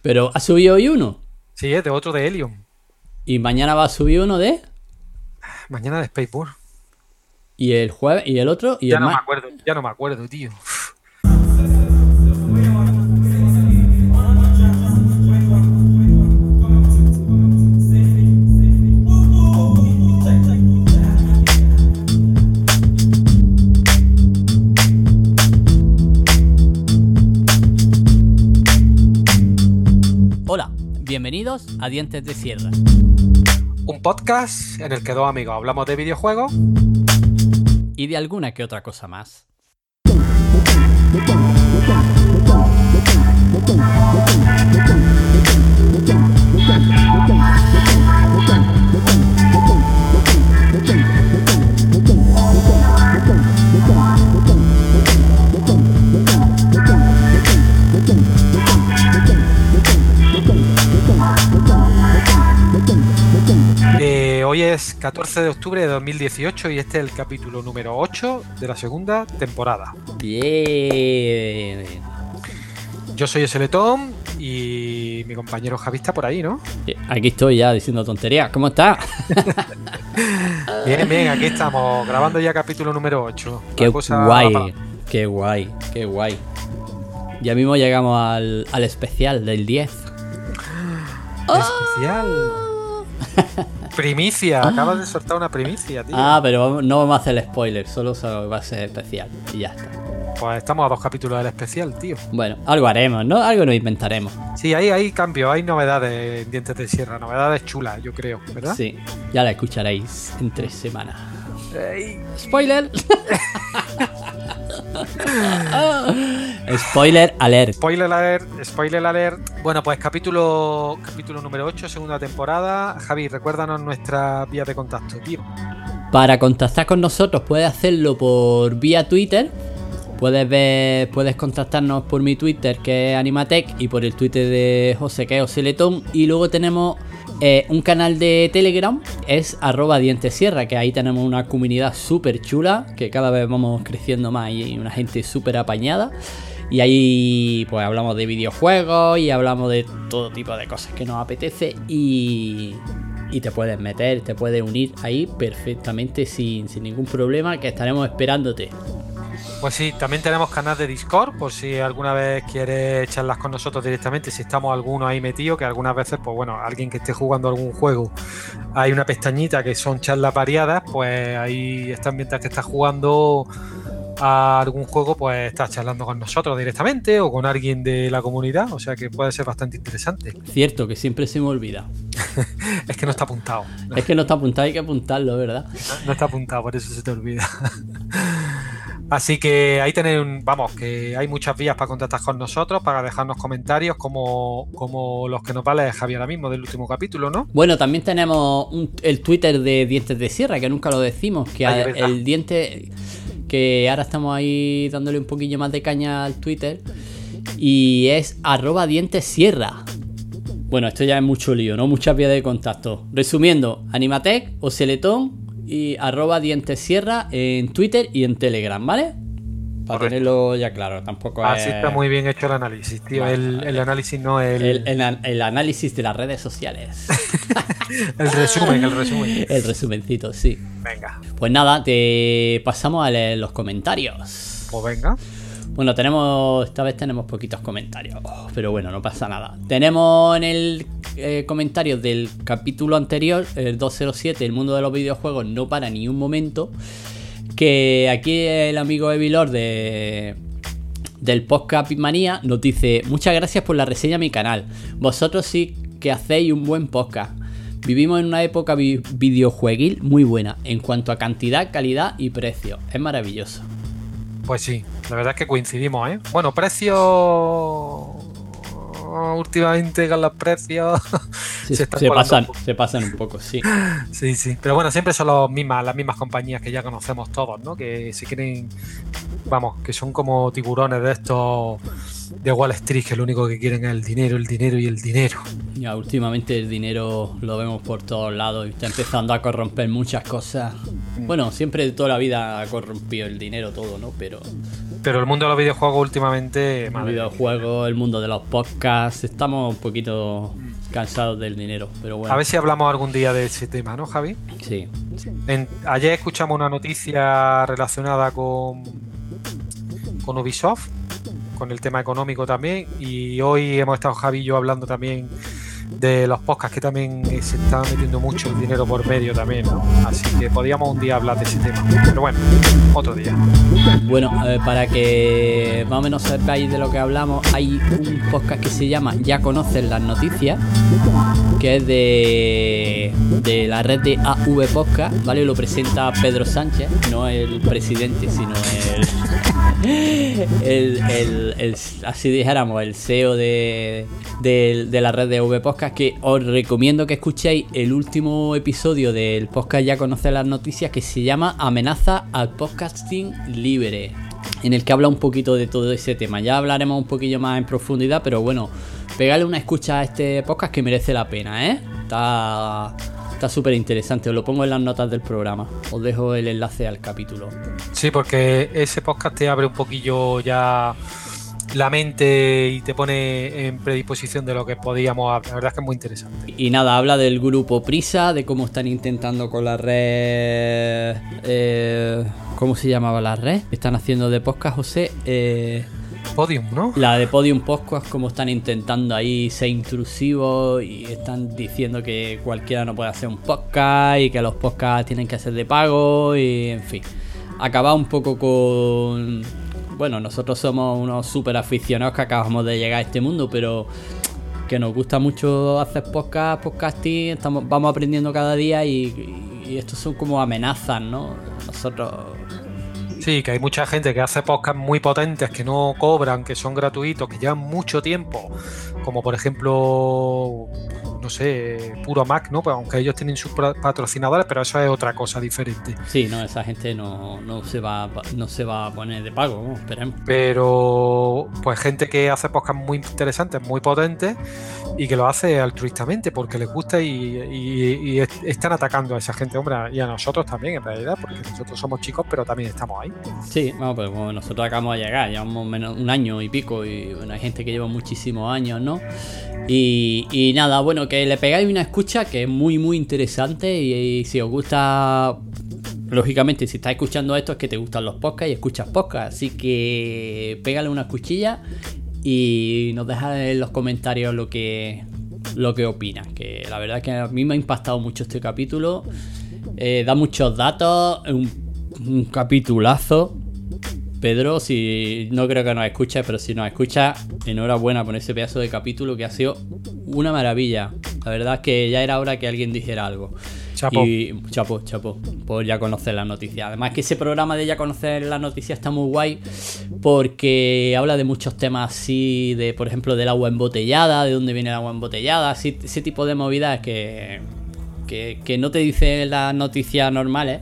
Pero ¿ha subido hoy uno? Sí, es de otro de Helium. ¿Y mañana va a subir uno de? Mañana de Spaceball. ¿Y el jueves? ¿Y el otro? ¿Y Ya el no más? me acuerdo, tío. Hola, bienvenidos a Dientes de Sierra. Un podcast en el que dos amigos hablamos de videojuegos Y de alguna que otra cosa más. Hoy es 14 de octubre de 2018 y este es el capítulo número 8 de la segunda temporada. Bien. Yo soy Seletón y mi compañero Javi está por ahí, ¿no? Aquí estoy ya diciendo tonterías. ¿Cómo estás? Bien, aquí estamos grabando ya capítulo número 8. Qué guay, qué guay, qué guay. Ya mismo llegamos al especial del 10. Especial. Primicia, acabas de soltar una primicia, tío. Pero no vamos a hacer el spoiler, solo va a ser especial y ya está. Pues estamos a 2 capítulos del especial, tío. Bueno, algo haremos, ¿no? Algo nos inventaremos. Sí, hay cambios, hay novedades en Dientes de Sierra, novedades chulas, yo creo, ¿verdad? Sí, ya la escucharéis en 3 semanas. Ey. ¡Spoiler! Spoiler alert. Spoiler alert. Bueno, pues capítulo número 8, segunda temporada. Javi, recuérdanos nuestra vía de contacto, tío. Para contactar con nosotros puedes hacerlo por vía Twitter. Puedes contactarnos por mi Twitter, que es Animatec, y por el Twitter de José, que es Oseletón. Y luego tenemos un canal de Telegram, es @dientesierra, que ahí tenemos una comunidad súper chula, que cada vez vamos creciendo más y una gente súper apañada. Y ahí pues hablamos de videojuegos y hablamos de todo tipo de cosas que nos apetece y te puedes meter, te puedes unir ahí perfectamente sin ningún problema, que estaremos esperándote. Pues sí, también tenemos canal de Discord, por si alguna vez quieres charlas con nosotros directamente, si estamos algunos ahí metidos, que algunas veces, pues bueno, alguien que esté jugando algún juego, hay una pestañita que son charlas variadas, pues ahí están, mientras que estás jugando a algún juego, pues estás charlando con nosotros directamente o con alguien de la comunidad, o sea que puede ser bastante interesante. Cierto, que siempre se me olvida. Es que no está apuntado. Es que no está apuntado, hay que apuntarlo, ¿verdad? No está apuntado, por eso se te olvida. Así que ahí tenéis que hay muchas vías para contactar con nosotros, para dejarnos comentarios como los que nos vale Javier ahora mismo del último capítulo, ¿no? Bueno, también tenemos el Twitter de Dientes de Sierra, que nunca lo decimos, que el diente, que ahora estamos ahí dándole un poquillo más de caña al Twitter, y es @dientesierra. Bueno, esto ya es mucho lío, ¿no? Muchas vías de contacto. Resumiendo, Animatec o Seletón y @dientesierra en Twitter y en Telegram, ¿vale? Para tenerlo ya claro, tampoco es... Así está muy bien hecho el análisis, tío. Vale, el análisis no el análisis de las redes sociales. el resumen. El resumencito, sí. Venga. Pues nada, te pasamos a leer los comentarios. Pues venga. Bueno, esta vez tenemos poquitos comentarios, pero bueno, no pasa nada. Tenemos en el comentario del capítulo anterior, el 207, el mundo de los videojuegos no para ni un momento, que aquí el amigo Evilor del podcast Pitmanía nos dice: muchas gracias por la reseña a mi canal. Vosotros sí que hacéis un buen podcast. Vivimos en una época videojueguil muy buena en cuanto a cantidad, calidad y precio. Es maravilloso. Pues sí, la verdad es que coincidimos, ¿eh? Bueno, precios... Últimamente con los precios se pasan un poco, sí. Sí. Pero bueno, siempre son las mismas compañías que ya conocemos todos, ¿no? Que se quieren... que son como tiburones de estos de Wall Street, que lo único que quieren es el dinero y el dinero. Ya, últimamente el dinero lo vemos por todos lados y está empezando a corromper muchas cosas. Bueno, siempre de toda la vida ha corrompido el dinero todo, ¿no? Pero Pero el mundo de los videojuegos últimamente... El videojuego, el mundo de los podcasts, estamos un poquito cansados del dinero, pero bueno. A ver si hablamos algún día de ese tema, ¿no, Javi? Sí. Ayer escuchamos una noticia relacionada con Ubisoft, con el tema económico también, y hoy hemos estado Javi y yo hablando también de los podcasts que también se está metiendo mucho dinero por medio también, ¿no? Así que podríamos un día hablar de ese tema, pero bueno, otro día. Bueno, para que más o menos sepáis de lo que hablamos, hay un podcast que se llama Ya Conoces las Noticias, que es de la red de AV Podcast, ¿vale? Lo presenta Pedro Sánchez, no el presidente, sino así dijéramos, el CEO de la red de AV Podcast, que os recomiendo que escuchéis el último episodio del podcast Ya Conoces las Noticias, que se llama Amenaza al Podcasting Libre, en el que habla un poquito de todo ese tema. Ya hablaremos un poquillo más en profundidad, pero bueno, pegadle una escucha a este podcast que merece la pena, ¿eh? Está súper interesante, os lo pongo en las notas del programa, os dejo el enlace al capítulo. Sí, porque ese podcast te abre un poquillo ya la mente y te pone en predisposición de lo que podíamos hablar. La verdad es que es muy interesante. Y nada, habla del grupo Prisa, de cómo están intentando con la red... ¿cómo se llamaba la red? Están haciendo de podcast, José. Podium, ¿no? La de Podium Podcast, como están intentando ahí ser intrusivos y están diciendo que cualquiera no puede hacer un podcast y que los podcasts tienen que ser de pago y en fin. Acaba un poco con... Bueno, nosotros somos unos súper aficionados que acabamos de llegar a este mundo, pero que nos gusta mucho hacer podcasting, vamos aprendiendo cada día y estos son como amenazas, ¿no? Nosotros... Sí, que hay mucha gente que hace podcasts muy potentes, que no cobran, que son gratuitos, que llevan mucho tiempo, como por ejemplo, no sé, Puro Mac, ¿no? Pues aunque ellos tienen sus patrocinadores, pero eso es otra cosa diferente. Sí, no, esa gente no se va a poner de pago, ¿no? Esperemos. Pero pues gente que hace podcasts muy interesantes, muy potentes y que lo hace altruistamente porque les gusta y están atacando a esa gente, hombre, y a nosotros también en realidad, porque nosotros somos chicos, pero también estamos ahí. Sí, bueno, pues como nosotros acabamos de llegar, llevamos menos un año y pico y bueno, hay gente que lleva muchísimos años, ¿no? Y nada, bueno, que le pegáis una escucha que es muy muy interesante y si os gusta, lógicamente si estás escuchando esto es que te gustan los podcasts y escuchas podcasts, así que pégale una escuchilla y nos dejas en los comentarios lo que opinas, que la verdad que a mí me ha impactado mucho este capítulo, da muchos datos, un capitulazo. Pedro, si no creo que nos escuches, pero si nos escuchas, enhorabuena por ese pedazo de capítulo que ha sido una maravilla. La verdad es que ya era hora que alguien dijera algo. Chapo. Y chapo, por Ya Conocer las Noticias. Además que ese programa de Ya Conocer las Noticias está muy guay porque habla de muchos temas así, de por ejemplo del agua embotellada, de dónde viene el agua embotellada, así, ese tipo de movidas que no te dicen las noticias normales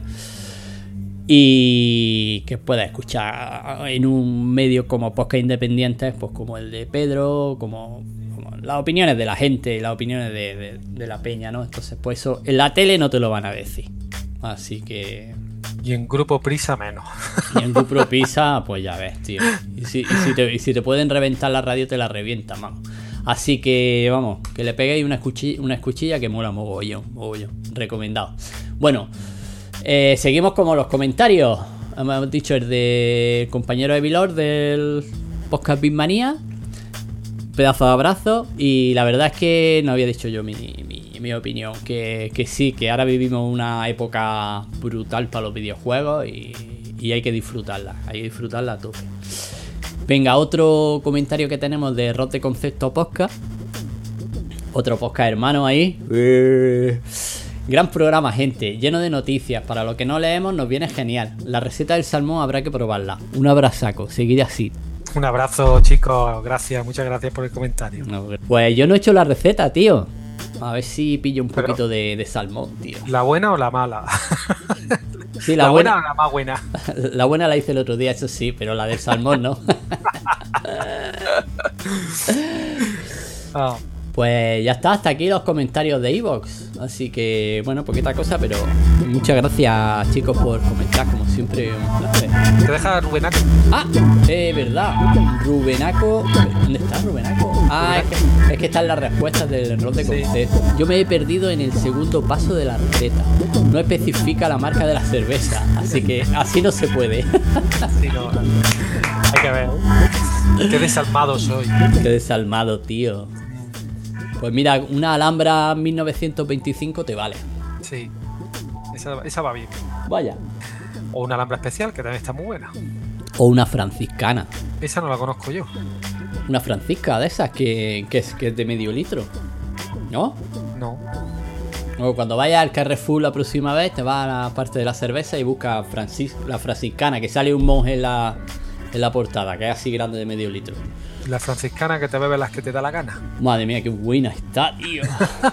y que puedas escuchar en un medio como podcast independientes, pues como el de Pedro, como las opiniones de la gente, las opiniones de la peña, ¿no? Entonces, pues eso en la tele no te lo van a decir. Así que... Y en Grupo Prisa menos. Y en Grupo Prisa, pues ya ves, tío. Y si te pueden reventar la radio, te la revientan, vamos. Así que, vamos, que le peguéis una escuchilla que mola mogollón. Recomendado. Bueno, seguimos como los comentarios. Hemos dicho el de compañero de Vilor del podcast Bitmanía. Pedazo de abrazo. Y la verdad es que no había dicho yo mi opinión. Que sí, que ahora vivimos una época brutal para los videojuegos y hay que disfrutarla. Hay que disfrutarla a tope. Venga, otro comentario que tenemos de Rote Concepto Podcast. Otro podcast hermano ahí. Gran programa, gente, lleno de noticias. Para lo que no leemos nos viene genial. La receta del salmón habrá que probarla. Un abrazaco, seguid así. Un abrazo, chicos, gracias, muchas gracias por el comentario. No, pues yo no he hecho la receta, tío. A ver si pillo un poquito de salmón, tío. ¿La buena o la mala? Sí, ¿La buena o la más buena? La buena la hice el otro día, eso sí, pero la del salmón no. Pues ya está, hasta aquí los comentarios de iVoox. Así que, bueno, poquita cosa, pero muchas gracias, chicos, por comentar. Como siempre, un placer. Te deja Rubenaco. Ah, verdad. Rubenaco. ¿Dónde está Rubenaco? Ah, es que están las respuestas del error de concepto. Sí. Yo me he perdido en el segundo paso de la receta. No especifica la marca de la cerveza. Así que así no se puede. Sí, no. Hay que ver. Qué desalmado soy. Qué desalmado, tío. Pues mira, una Alhambra 1925 te vale. Sí, esa va bien. Vaya. O una Alhambra especial, que también está muy buena. O una franciscana. Esa no la conozco yo. Una francisca de esas que es de medio litro. ¿No? No. O cuando vayas al Carrefour la próxima vez, te vas a la parte de la cerveza y buscas la franciscana, que sale un monje en la portada, que es así grande de medio litro. La franciscana que te bebe las que te da la gana. Madre mía, qué buena está, tío.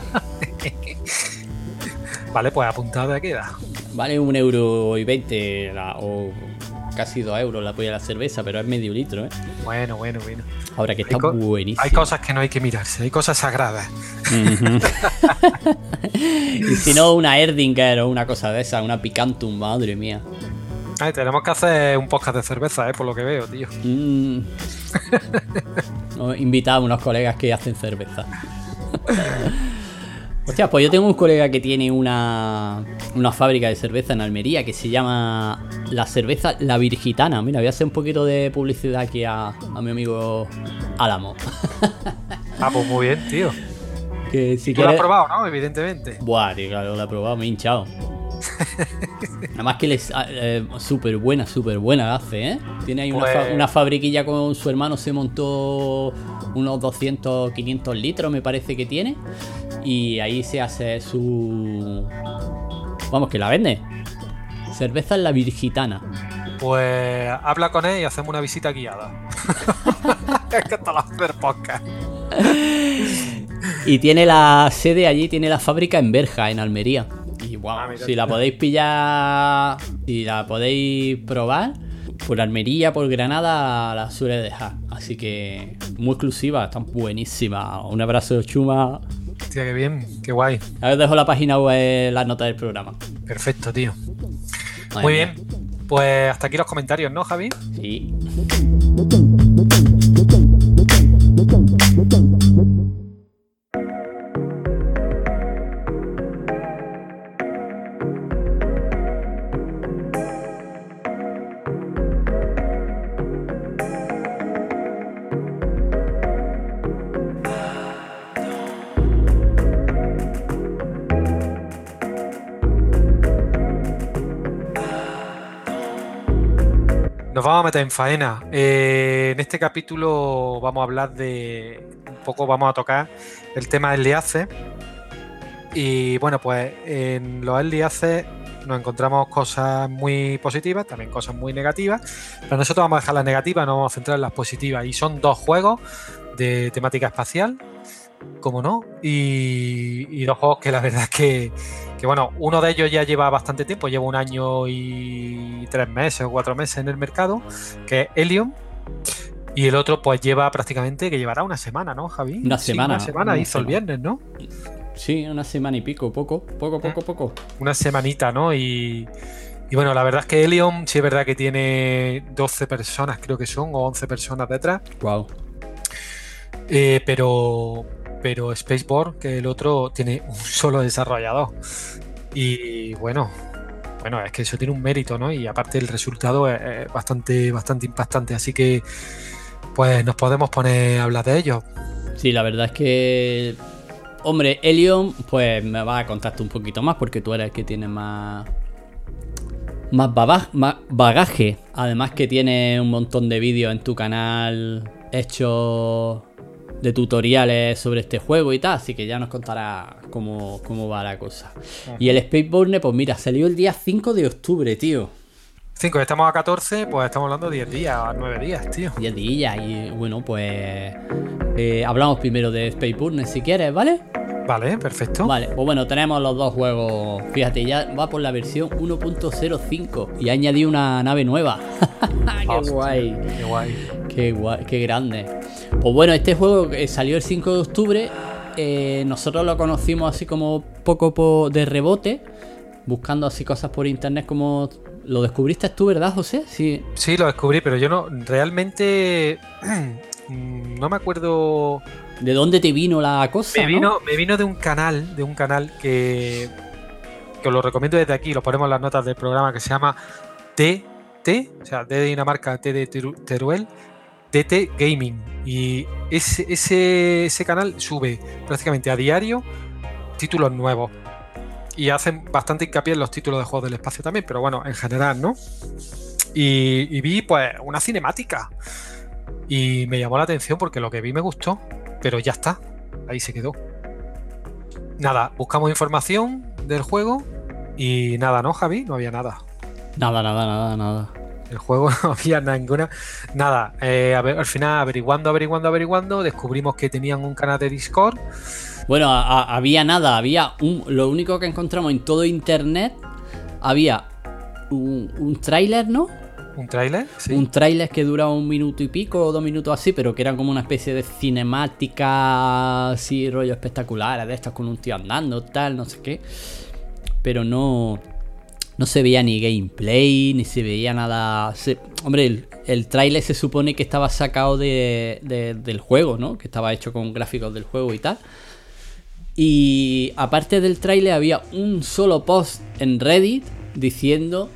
Vale, pues apuntada queda. Vale 1,20 € o casi 2 euros la polla de la cerveza, pero es medio litro, ¿eh? Bueno. Ahora que está buenísimo. Hay cosas que no hay que mirarse, hay cosas sagradas. Y si no, una Erdinger o una cosa de esa, una Picantum, madre mía. Ay, tenemos que hacer un podcast de cerveza, por lo que veo, tío. Invitar a unos colegas que hacen cerveza. Hostia, pues yo tengo un colega que tiene una fábrica de cerveza en Almería que se llama la cerveza La Virgitana. Mira, voy a hacer un poquito de publicidad aquí a mi amigo Álamo. Ah, pues muy bien, tío. Que si tú lo has probado, ¿no? Evidentemente. Buah, tío, claro, lo he probado, me he hinchado. Nada más que les súper buena la hace, ¿eh? Tiene ahí una fabriquilla con su hermano, se montó unos 200, 500 litros me parece que tiene. Y ahí se hace su... Vamos, que la vende. Cerveza en La Virgitana. Pues habla con él y hacemos una visita guiada. Es que te lo hacer podcast. Y tiene la sede allí, tiene la fábrica en Berja, en Almería. Y wow, si la podéis pillar, si la podéis probar, por Almería, por Granada, la suele dejar. Así que muy exclusiva, están buenísimas. Un abrazo, Chuma. Hostia, qué bien, qué guay. Ahora os dejo la página web, las notas del programa. Perfecto, tío. Muy bien. Pues hasta aquí los comentarios, ¿no, Javi? Sí. Nos vamos a meter en faena. En este capítulo vamos a hablar de... Un poco vamos a tocar el tema del Early. Y bueno, pues en los Early Access nos encontramos cosas muy positivas, también cosas muy negativas. Pero nosotros vamos a dejar las negativas, nos vamos a centrar en las positivas. Y son 2 juegos de temática espacial, como no, y 2 juegos que la verdad es que bueno, uno de ellos ya lleva bastante tiempo, lleva 1 año y 3 meses o 4 meses en el mercado, que es Helium, y el otro pues lleva prácticamente, que llevará 1 semana, ¿no, Javi? Una semana hizo el viernes, ¿no? Sí, 1 semana y pico, poco. Una semanita, ¿no? Y bueno, la verdad es que Helium sí es verdad que tiene 12 personas, creo que son, o 11 personas detrás. Wow. Pero Spaceborne, que el otro, tiene un solo desarrollador. Y bueno, es que eso tiene un mérito, ¿no? Y aparte el resultado es bastante impactante. Así que, pues nos podemos poner a hablar de ellos. Sí, la verdad es que... Hombre, Helium, pues me vas a contarte un poquito más porque tú eres el que tiene más bagaje. Además que tiene un montón de vídeos en tu canal hechos de tutoriales sobre este juego y tal, así que ya nos contará cómo va la cosa. Y el Spaceborne, pues mira, salió el día 5 de octubre, tío. 5, estamos a 14, pues estamos hablando de 10 días, 9 días, tío. 10 días, y bueno, pues hablamos primero de Spaceborne si quieres, ¿vale? Vale, perfecto. Vale, pues bueno, tenemos los 2 juegos. Fíjate, ya va por la versión 1.05 y ha añadido una nave nueva. ¡Qué guay! ¡Qué guay! ¡Qué guay! ¡Qué grande! Pues bueno, este juego salió el 5 de octubre nosotros lo conocimos así como poco de rebote, buscando así cosas por internet. Como lo descubriste tú, ¿verdad, José? Sí. Sí, lo descubrí, pero yo no realmente no me acuerdo. ¿De dónde te vino la cosa? Me vino de un canal que os lo recomiendo desde aquí, lo ponemos en las notas del programa, que se llama TT, o sea, D de Dinamarca, T de Teruel, TT Gaming. Y ese canal sube prácticamente a diario títulos nuevos. Y hacen bastante hincapié en los títulos de juegos del espacio también, pero bueno, en general, ¿no? Y vi pues una cinemática. Y me llamó la atención porque lo que vi me gustó, pero ya está, ahí se quedó. Nada, buscamos información del juego y nada, ¿no, Javi? No había nada. Nada. El juego no había ninguna. Nada, al final averiguando, descubrimos que tenían un canal de Discord. Bueno, había lo único que encontramos en todo internet, había un tráiler, ¿no? ¿Un tráiler? Sí. Un tráiler que duraba 1 minuto y pico o 2 minutos así, pero que era como una especie de cinemática así, rollo espectacular, de estas con un tío andando, tal, no sé qué. Pero no se veía ni gameplay, ni se veía nada. Hombre, el tráiler se supone que estaba sacado del juego, ¿no? Que estaba hecho con gráficos del juego y tal. Y aparte del tráiler había un solo post en Reddit diciendo,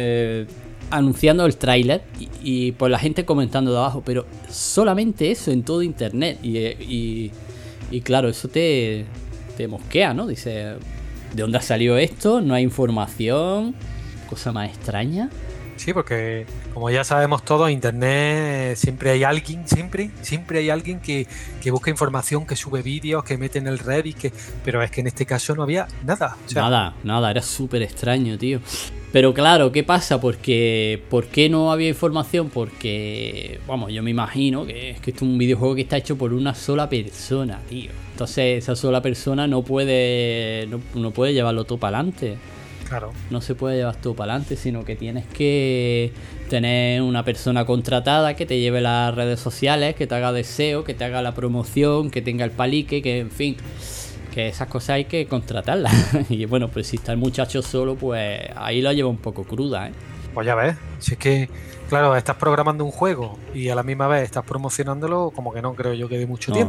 anunciando el tráiler y pues la gente comentando de abajo, pero solamente eso en todo internet. Y claro, eso te mosquea, ¿no? Dice, ¿de dónde ha salido esto? No hay información, cosa más extraña. Sí, porque como ya sabemos todos, en internet siempre hay alguien, siempre hay alguien que busca información, que sube vídeos, que mete en el Reddit, pero es que en este caso no había nada. O sea, nada, era súper extraño, tío. Pero claro, ¿qué pasa? ¿Por qué no había información? Porque, vamos, yo me imagino que esto es un videojuego que está hecho por una sola persona, tío. Entonces esa sola persona no puede llevarlo todo para adelante. Claro. No se puede llevar todo para adelante, sino que tienes que tener una persona contratada que te lleve las redes sociales, que te haga deseo, que te haga la promoción, que tenga el palique, que en fin, que esas cosas hay que contratarlas. Y bueno, pues si está el muchacho solo, pues ahí lo lleva un poco cruda, ¿eh? Pues ya ves, si es que, claro, estás programando un juego y a la misma vez estás promocionándolo, como que no creo yo que dé mucho tiempo.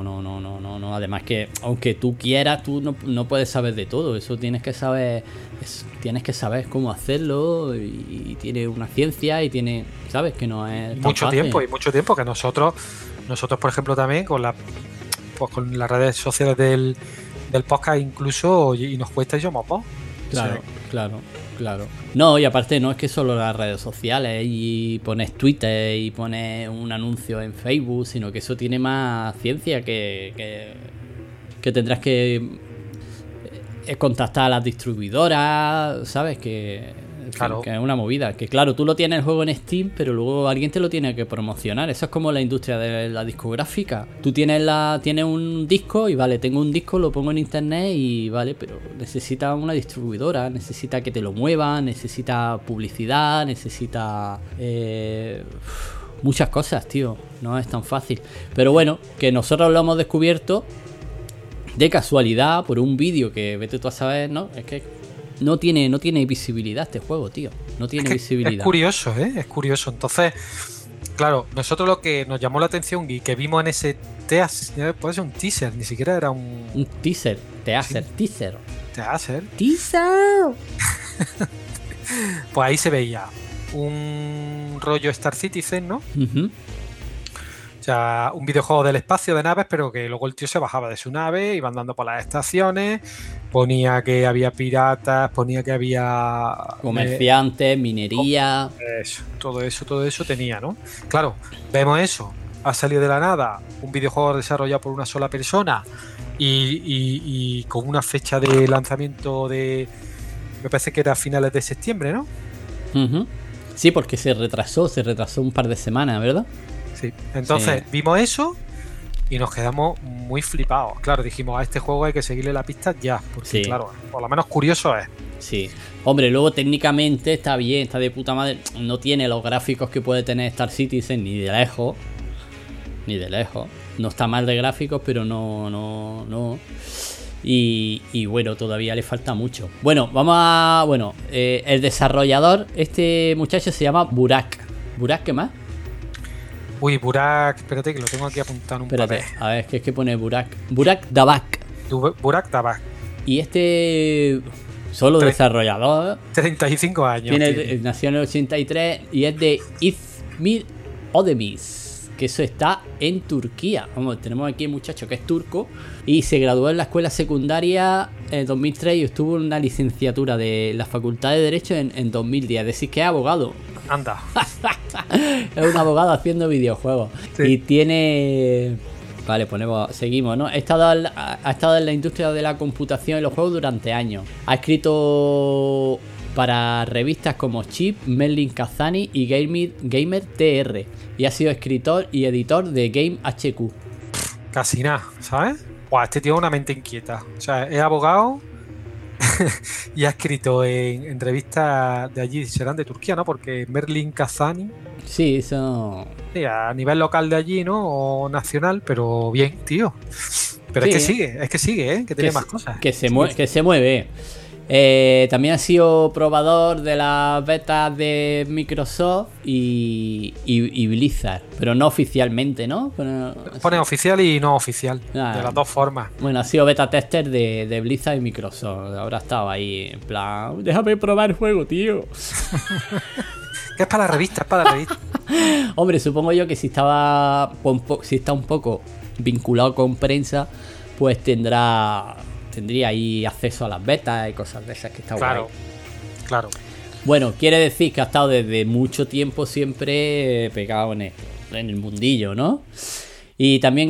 No. Además que, aunque tú quieras, tú no puedes saber de todo. Eso tienes que saber cómo hacerlo y tiene una ciencia y tiene, ¿sabes? Que no es tan mucho fácil. mucho tiempo que nosotros, por ejemplo, también con las redes sociales del podcast incluso, y nos cuesta y somos vos. Claro. No, y aparte no es que solo las redes sociales y pones Twitter y pones un anuncio en Facebook, sino que eso tiene más ciencia que tendrás que contactar a las distribuidoras, ¿sabes? Claro. Que es una movida. Que claro, tú lo tienes el juego en Steam, pero luego alguien te lo tiene que promocionar. Eso es como la industria de la discográfica. Tú tienes un disco y vale, tengo un disco, lo pongo en internet y vale, pero necesita una distribuidora, necesita que te lo muevan, necesita publicidad, necesita muchas cosas, tío. No es tan fácil. Pero bueno, que nosotros lo hemos descubierto de casualidad por un vídeo que vete tú a saber, ¿no? Es que no tiene visibilidad este juego, tío. No tiene visibilidad. Es curioso, ¿eh? Es curioso. Entonces, claro, nosotros lo que nos llamó la atención y que vimos en ese teaser, puede ser un teaser, ni siquiera era un teaser. Teaser. Teaser. Pues ahí se veía un rollo Star Citizen, ¿no? Uh-huh. O sea, un videojuego del espacio de naves, pero que luego el tío se bajaba de su nave, iba andando por las estaciones, ponía que había piratas, ponía que había comerciantes, minería. Todo eso tenía, ¿no? Claro, vemos eso, ha salido de la nada, un videojuego desarrollado por una sola persona y con una fecha de lanzamiento me parece que era a finales de septiembre, ¿no? Uh-huh. Sí, porque se retrasó un par de semanas, ¿verdad? Sí. Entonces vimos eso y nos quedamos muy flipados. Claro, dijimos, a este juego hay que seguirle la pista ya, porque claro, por lo menos curioso es. Sí. Hombre, luego técnicamente está bien, está de puta madre. No tiene los gráficos que puede tener Star Citizen ni de lejos. No está mal de gráficos, pero no. Y bueno, todavía le falta mucho. Bueno, el desarrollador, este muchacho se llama Burak. ¿Burak qué más? Uy, Burak, espérate que lo tengo aquí apuntado en un papel. A ver, es que pone Burak. Burak Dabak. Burak Dabak. Y este solo desarrollador. 35 años. Nació en el 83 y es de İzmir Ödemiş, que eso está en Turquía. Vamos, tenemos aquí un muchacho que es turco y se graduó en la escuela secundaria en 2003 y obtuvo una licenciatura de la Facultad de Derecho en 2010. Es decir, que es abogado. Anda. Es un abogado haciendo videojuegos. Sí. Y tiene... Vale, seguimos, ¿no? Ha estado en la industria de la computación y los juegos durante años. Ha escrito para revistas como Chip, Merlin Kazani y Gamer TR. Y ha sido escritor y editor de Game HQ. Casi nada, ¿sabes? Buah, este tiene una mente inquieta. O sea, es abogado y ha escrito en revistas de allí, serán de Turquía, ¿no? Porque Merlin Kazani... Sí, eso... Sí, a nivel local de allí, ¿no? O nacional, pero bien, tío. Pero sí, es que sigue, ¿eh? Que tiene más cosas. Que se mueve. También ha sido probador de las betas de Microsoft y Blizzard, pero no oficialmente, ¿no? Pone oficial y no oficial, de las dos formas. Bueno, ha sido beta tester de Blizzard y Microsoft. Ahora estaba ahí en plan, déjame probar el juego, tío. Que es para la revista, es para la revista. Hombre, supongo yo que si está un poco vinculado con prensa, pues tendría ahí acceso a las betas y cosas de esas que está guay. Claro. Bueno, quiere decir que ha estado desde mucho tiempo siempre pegado en el mundillo, ¿no? Y también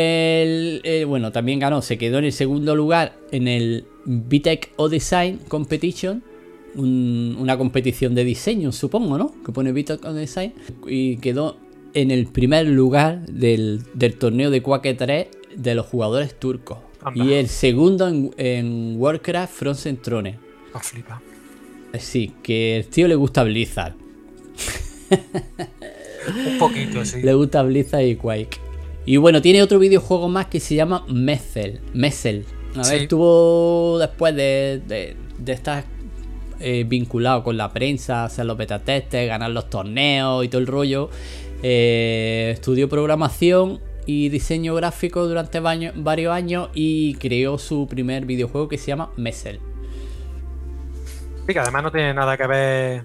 se quedó en el segundo lugar en el VTech O Design Competition, una competición de diseño, supongo, ¿no? Que pone VTech O Design, y quedó en el primer lugar del torneo de Quake 3 de los jugadores turcos. Anda. Y el segundo en Warcraft Frozen Throne. Flipa. Sí, que el tío le gusta Blizzard. Un poquito, sí. Le gusta Blizzard y Quake. Y bueno, tiene otro videojuego más que se llama Messel. A ver, estuvo después de estar vinculado con la prensa, hacer los beta testes, ganar los torneos y todo el rollo. Estudió programación y diseño gráfico durante varios años y creó su primer videojuego que se llama Messel. Sí, que además no tiene nada que ver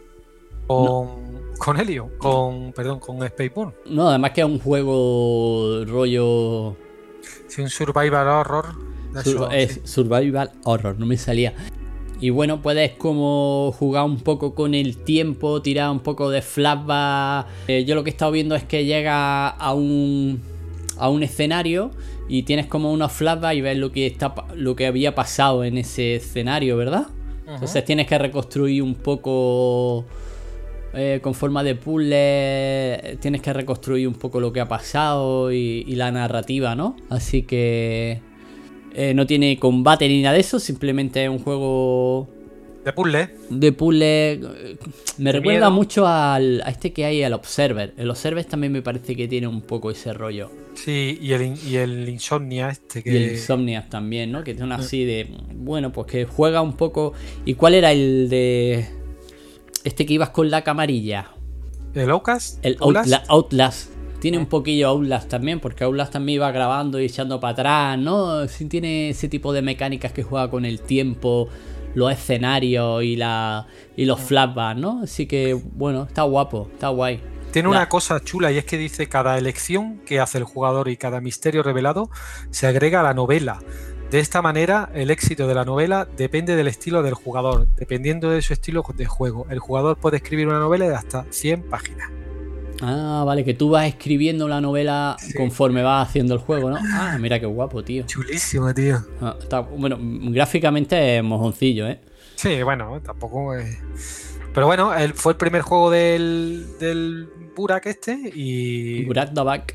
con Helio, con Spaceborne. No, además que es un juego rollo... Sí, un survival horror. Survival horror, no me salía. Y bueno, puedes como jugar un poco con el tiempo, tirar un poco de flashback. Yo lo que he estado viendo es que llega a un escenario y tienes como unos flashbacks y ves lo que había pasado en ese escenario, ¿verdad? Uh-huh. Entonces tienes que reconstruir un poco con forma de puzzle. Tienes que reconstruir un poco lo que ha pasado y la narrativa, ¿no? Así que... no tiene combate ni nada de eso, simplemente es un juego de puzzle. Me recuerda mucho a este que hay, al Observer. El Observer también me parece que tiene un poco ese rollo. Sí, y el Insomnia que... Y el Insomnia también, ¿no? Que tiene así de... Bueno, pues que juega un poco... ¿Y cuál era el de... este que ibas con la camarilla? ¿El Outlast? El Outlast. Tiene un poquillo Outlast también, porque Outlast también iba grabando y echando para atrás, ¿no? Sí, tiene ese tipo de mecánicas que juega con el tiempo, los escenarios y los flashbacks, ¿no? Así que, bueno, está guapo, está guay. Tiene una cosa chula y es que dice cada elección que hace el jugador y cada misterio revelado se agrega a la novela. De esta manera, el éxito de la novela depende del estilo del jugador. Dependiendo de su estilo de juego, el jugador puede escribir una novela de hasta 100 páginas. Ah, vale, que tú vas escribiendo la novela conforme vas haciendo el juego, ¿no? Ah, mira qué guapo, tío. Chulísimo, tío. Bueno, gráficamente es mojoncillo, ¿eh? Sí, bueno, tampoco es... Pero bueno, él fue el primer juego del Burak y... Burak Dabak.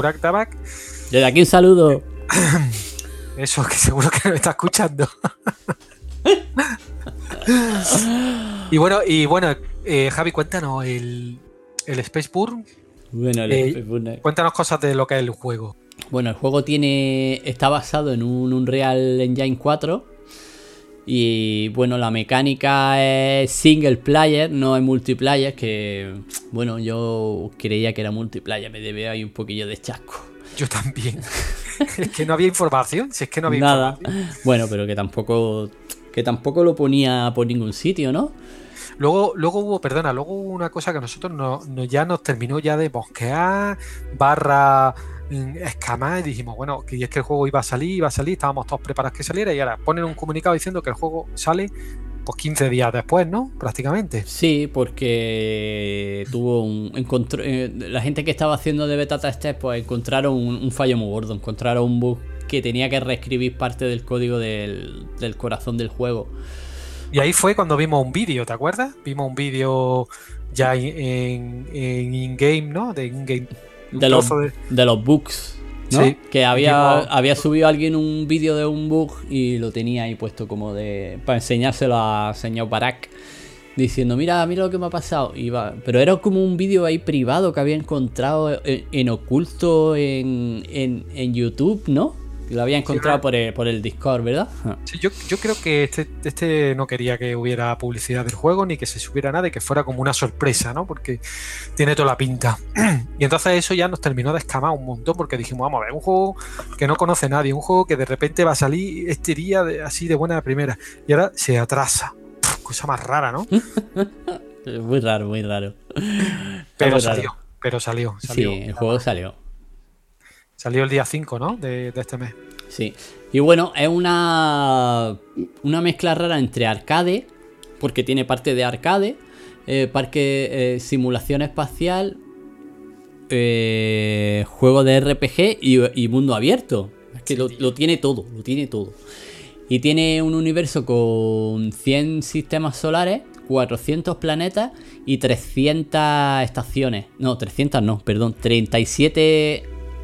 Desde aquí un saludo. Eso, que seguro que me está escuchando. y bueno, Javi, cuéntanos el Spaceborne. Bueno, Cuéntanos cosas de lo que es el juego. Bueno, el juego está basado en un Unreal Engine 4 y bueno, la mecánica es single player, no es multiplayer, que bueno, yo creía que era multiplayer, me debe ahí un poquillo de chasco. Yo también. Es que no había información, si es que no había Nada. información. Bueno, pero que tampoco lo ponía por ningún sitio, ¿no? Luego hubo una cosa que a nosotros ya nos terminó ya de mosquear, barra escamar, y dijimos, bueno, que es que el juego iba a salir, estábamos todos preparados que saliera, y ahora ponen un comunicado diciendo que el juego sale pues 15 días después, ¿no? Prácticamente. Sí, porque la gente que estaba haciendo de beta testers, pues encontraron un fallo muy gordo, encontraron un bug que tenía que reescribir parte del código del corazón del juego. Y ahí fue cuando vimos un vídeo, ¿te acuerdas? Vimos un vídeo ya en in-game, ¿no? De in-game. De los bugs, ¿no? Sí. Que había subido alguien un vídeo de un bug y lo tenía ahí puesto como para enseñárselo a señor Barak, diciendo, mira lo que me ha pasado. Pero era como un vídeo ahí privado que había encontrado en oculto en YouTube, ¿no? Lo había encontrado por el Discord, ¿verdad? Sí, yo creo que este no quería que hubiera publicidad del juego ni que se supiera nada y que fuera como una sorpresa, ¿no? Porque tiene toda la pinta. Y entonces eso ya nos terminó de escamar un montón porque dijimos, vamos a ver, un juego que no conoce nadie, un juego que de repente va a salir este día así de buena primera y ahora se atrasa. Cosa más rara, ¿no? Muy raro, muy raro. Pero salió. Sí, el juego salió. Salió el día 5, ¿no? De este mes. Sí. Y bueno, es una mezcla rara entre arcade, porque tiene parte de arcade, simulación espacial, juego de RPG y mundo abierto. Es que lo tiene todo. Y tiene un universo con 100 sistemas solares, 400 planetas y 300 estaciones. No, 300 no, perdón, 37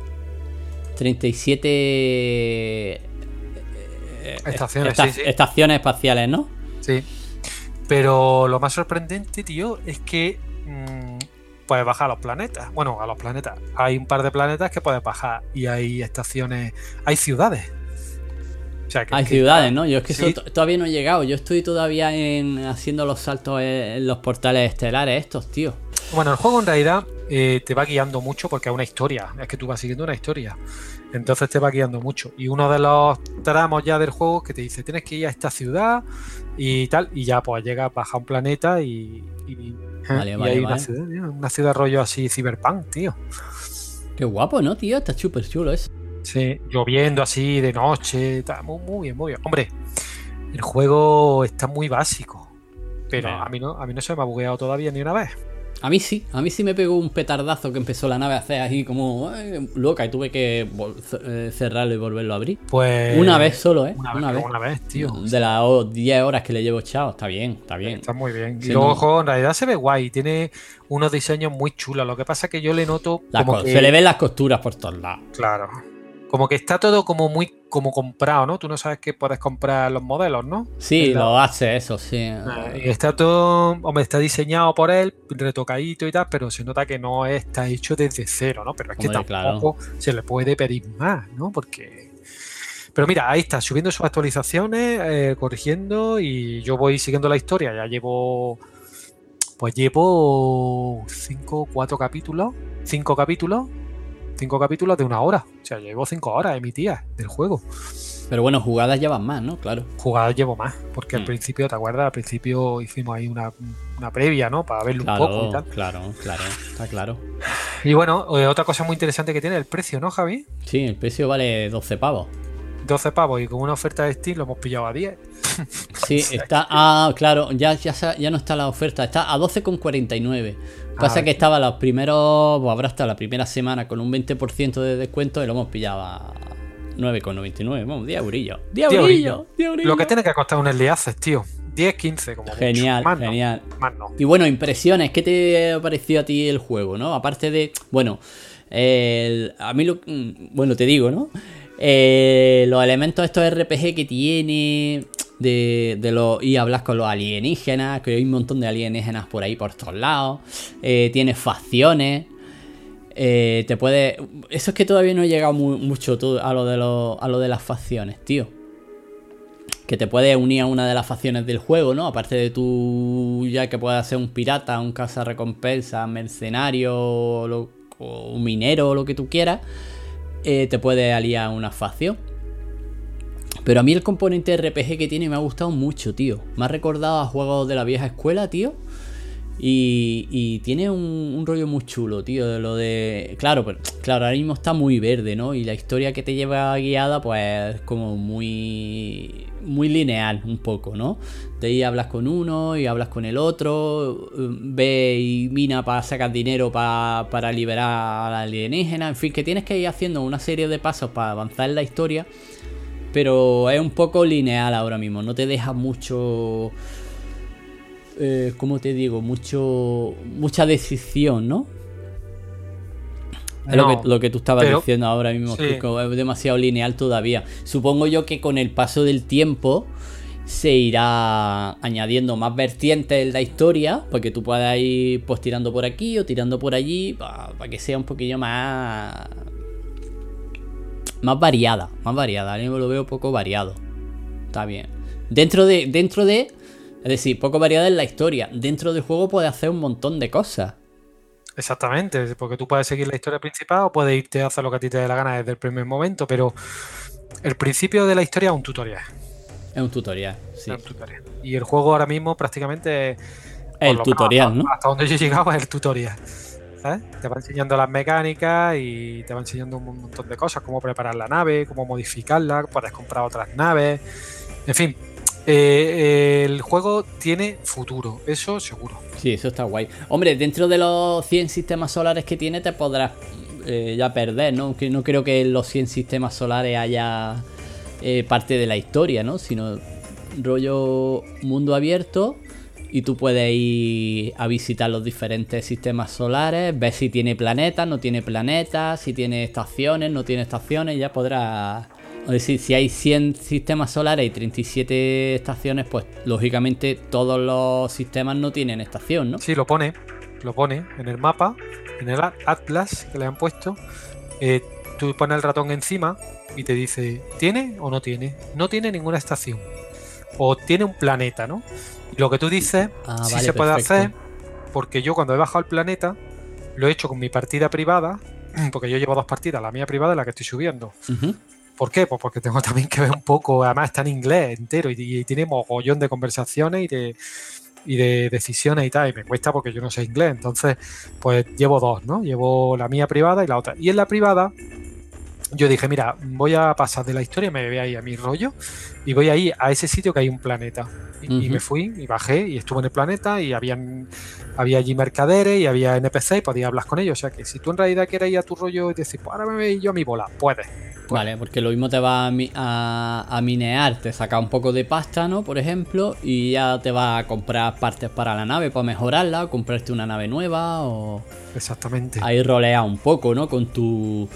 estaciones, sí. Estaciones espaciales, ¿no? Sí. Pero lo más sorprendente, tío, es que puedes bajar a los planetas. Bueno, a los planetas. Hay un par de planetas que puedes bajar y hay estaciones, hay ciudades. O sea, hay ciudades, ¿no? Yo es que sí. Eso todavía no he llegado. Yo estoy todavía haciendo los saltos en los portales estelares estos, tío. Bueno, el juego en realidad te va guiando mucho porque es una historia. Es que tú vas siguiendo una historia. Entonces te va guiando mucho. Y uno de los tramos ya del juego que te dice, tienes que ir a esta ciudad y tal. Y ya pues llegas, baja a un planeta y vale. Una ciudad rollo así cyberpunk, tío. Qué guapo, ¿no, tío? Está súper chulo eso. Sí, lloviendo así de noche. Está muy bien, muy bien. Hombre, el juego está muy básico. Pero a mí no se me ha bugueado todavía ni una vez. A mí sí me pegó un petardazo que empezó la nave a hacer así como loca y tuve que cerrarlo y volverlo a abrir. Pues una vez solo, ¿eh? Una vez, tío. De las 10 horas que le llevo echado, está bien. Está muy bien. Y luego el juego en realidad se ve guay, tiene unos diseños muy chulos. Lo que pasa es que yo le noto se le ven las costuras por todos lados. Claro. Como que está todo como muy comprado, ¿no? Tú no sabes que puedes comprar los modelos, ¿no? Sí, lo hace eso, sí. Está todo, hombre, está diseñado por él, retocadito y tal, pero se nota que no está hecho desde cero, ¿no? Pero es que tampoco se le puede pedir más, ¿no? Porque... Pero mira, ahí está, subiendo sus actualizaciones, corrigiendo, y yo voy siguiendo la historia. Ya llevo 5 capítulos de 1 hora. O sea, llevo 5 horas emitidas del juego. Pero bueno, jugadas llevan más, ¿no? Claro. Jugadas llevo más, porque al principio, ¿te acuerdas? Al principio hicimos ahí una previa, ¿no? Para verlo un poco y tal. Claro, está claro. Y bueno, otra cosa muy interesante que tiene el precio, ¿no, Javi? Sí, el precio vale 12 pavos. 12 pavos y con una oferta de Steam lo hemos pillado a 10. Sí, está... claro, ya no está la oferta, está a 12,49. Pasa que estaba los primeros... Pues habrá hasta la primera semana con un 20% de descuento y lo hemos pillado a 9,99. Vamos, 10 eurillos. 10 eurillos. Lo que tiene que costar un early access, tío. 10, 15 como genial, mucho. Genial. Más no. Y bueno, impresiones. ¿Qué te ha parecido a ti el juego, no? Aparte de... Bueno, a mí lo... Bueno, te digo, ¿no? Los elementos estos RPG que tiene... y hablas con los alienígenas, que hay un montón de alienígenas por ahí por todos lados, tiene facciones, te puede... Eso es que todavía no he llegado mucho a lo de las facciones, tío. Que te puedes unir a una de las facciones del juego, ¿no? Aparte de tú, ya que puedas ser un pirata, un cazarrecompensa, mercenario o un minero o lo que tú quieras, te puedes aliar a una facción. Pero a mí el componente RPG que tiene me ha gustado mucho, tío. Me ha recordado a juegos de la vieja escuela, tío. Y tiene un rollo muy chulo, tío, de lo de... Claro, ahora mismo está muy verde, ¿no? Y la historia que te lleva guiada, pues, como muy lineal, un poco, ¿no? De ahí hablas con uno y hablas con el otro, ve y mina para sacar dinero para liberar a la alienígena, en fin, que tienes que ir haciendo una serie de pasos para avanzar en la historia, pero es un poco lineal ahora mismo, no te deja mucho... ¿cómo te digo? Mucha decisión, ¿no? Es lo que tú estabas diciendo ahora mismo, sí. Que es demasiado lineal todavía. Supongo yo que con el paso del tiempo se irá añadiendo más vertientes en la historia, porque tú puedas ir pues tirando por aquí o tirando por allí, para que sea un poquillo más variada. Ahora mismo lo veo poco variado. Está bien. Dentro de es decir, poco variada en la historia. Dentro del juego puedes hacer un montón de cosas. Exactamente, porque tú puedes seguir la historia principal o puedes irte a hacer lo que a ti te dé la gana desde el primer momento, pero el principio de la historia es un tutorial. Es un tutorial, sí. Es un tutorial. Y el juego ahora mismo prácticamente es el tutorial, ¿no? Hasta donde yo he llegado es el tutorial. ¿Sabes? Te va enseñando las mecánicas y te va enseñando un montón de cosas, cómo preparar la nave, cómo modificarla, puedes comprar otras naves, en fin. El juego tiene futuro, eso seguro. Sí, eso está guay. Hombre, dentro de los 100 sistemas solares que tiene te podrás ya perder, ¿no? Que no creo que en los 100 sistemas solares haya parte de la historia, ¿no? Sino rollo mundo abierto y tú puedes ir a visitar los diferentes sistemas solares, ver si tiene planetas, no tiene planetas, si tiene estaciones, no tiene estaciones, ya podrás... Es decir, si hay 100 sistemas solares y 37 estaciones, pues lógicamente todos los sistemas no tienen estación, ¿no? Sí, lo pone en el mapa, en el Atlas que le han puesto. Tú pones el ratón encima y te dice, ¿tiene o no tiene? No tiene ninguna estación. O tiene un planeta, ¿no? Y lo que tú dices, sí vale, se puede hacer, porque yo cuando he bajado al planeta, lo he hecho con mi partida privada, porque yo llevo 2 partidas, la mía privada y la que estoy subiendo. Uh-huh. ¿Por qué? Pues porque tengo también que ver un poco, además está en inglés entero y tiene mogollón de conversaciones y de decisiones y tal, y me cuesta porque yo no sé inglés, entonces pues llevo 2, ¿no? Llevo la mía privada y la otra. Y en la privada yo dije, mira, voy a pasar de la historia, me voy a ir a mi rollo y voy a ir a ese sitio que hay un planeta. Y me fui y bajé y estuve en el planeta y había allí mercaderes y había NPC y podía hablar con ellos. O sea que si tú en realidad quieres ir a tu rollo y decir, pues ahora me voy yo a mi bola, puedes. Vale, porque lo mismo te va a minear, te saca un poco de pasta, ¿no? Por ejemplo, y ya te va a comprar partes para la nave, para mejorarla, o comprarte una nave nueva, o... Exactamente. Ahí rolea un poco, ¿no? Con tu,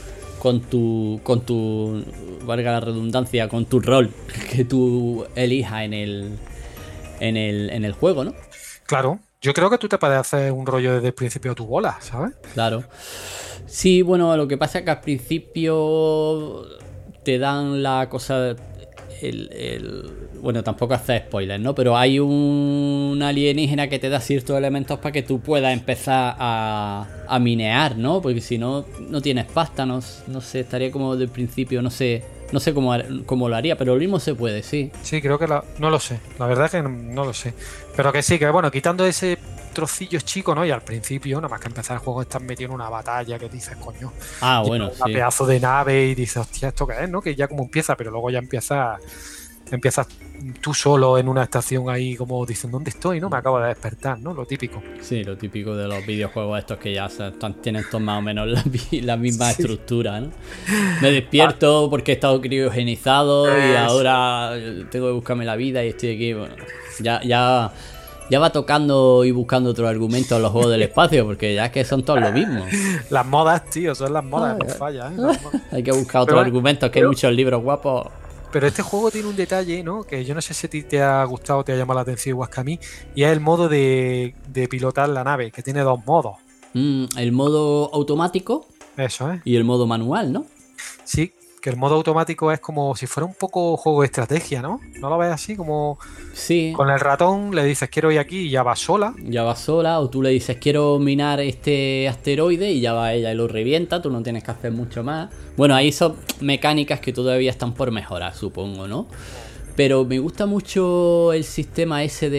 valga la redundancia, con tu rol que tú elijas en el juego, ¿no? Claro, yo creo que tú te puedes hacer un rollo desde el principio a tu bola, ¿sabes? Claro. Sí, bueno, lo que pasa es que al principio te dan la cosa... Bueno, tampoco hace spoilers, ¿no? Pero hay un alienígena que te da ciertos elementos para que tú puedas empezar a minear, ¿no? Porque si no, no tienes pasta, no sé, estaría como del principio, no sé cómo lo haría, pero lo mismo se puede, sí. Sí, creo que no lo sé, la verdad es que no lo sé. Pero que sí, que bueno, quitando ese trocillo chico, ¿no? Y al principio, nada más que empezar el juego, estás metido en una batalla que dices, coño. Ah, bueno, sí. Un pedazo de nave y dices, hostia, ¿esto qué es, no? Que ya como empieza, pero luego ya empiezas tú solo en una estación ahí como diciendo, ¿dónde estoy? ¿No? Me acabo de despertar, ¿no? Lo típico. Sí, lo típico de los videojuegos estos que ya tienen todos más o menos la misma estructura, ¿no? Me despierto porque he estado criogenizado y ahora tengo que buscarme la vida y estoy aquí, bueno, ya va tocando y buscando otro argumento en los juegos del espacio, porque ya es que son todos lo mismo. Las modas, tío, son las modas, no falla, ¿eh? Hay que buscar otros argumentos, que hay muchos libros guapos. Pero este juego tiene un detalle, ¿no? Que yo no sé si a ti te ha gustado o te ha llamado la atención igual que a mí, y es el modo de pilotar la nave, que tiene 2 modos. El modo automático Eso es. Y el modo manual, ¿no? Sí, que el modo automático es como si fuera un poco juego de estrategia, ¿no? ¿No lo ves así? Como Sí. con el ratón le dices quiero ir aquí y ya va sola. Ya va sola, o tú le dices quiero minar este asteroide y ya va ella y lo revienta, tú no tienes que hacer mucho más. Bueno, ahí son mecánicas que todavía están por mejorar, supongo, ¿no? Pero me gusta mucho el sistema ese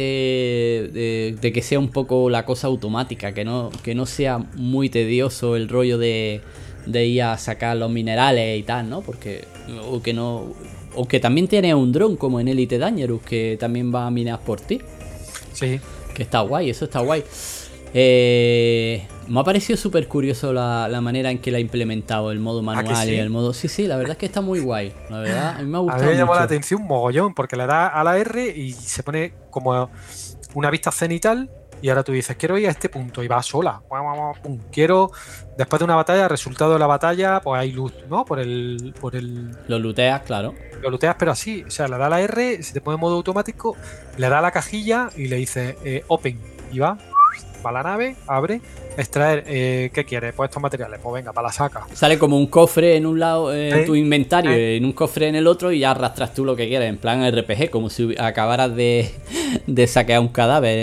de que sea un poco la cosa automática, que no sea muy tedioso el rollo de ir a sacar los minerales y tal, ¿no? Porque, o que no... O que también tiene un dron como en Elite Dangerous, que también va a minar por ti. Sí. Que está guay, eso está guay. Me ha parecido súper curioso la manera en que la ha implementado el modo manual sí? y el modo... Sí, la verdad es que está muy guay. La verdad, a mí me ha A gustado mí me llamó mucho. la atención un mogollón, porque le da a la R y se pone como una vista cenital. Y ahora tú dices, quiero ir a este punto, y va sola. Pum. Quiero, después de una batalla, resultado de la batalla, pues hay luz, ¿no? Por el. Lo looteas, claro. Lo looteas, pero así. O sea, le da a la R, se te pone en modo automático, le da a la cajilla y le dice open. Y va a la nave, abre, extraer, ¿qué quieres? Pues estos materiales, pues venga, para la saca. Sale como un cofre en un lado, en tu inventario, en un cofre en el otro, y ya arrastras tú lo que quieres, en plan RPG, como si acabaras de saquear un cadáver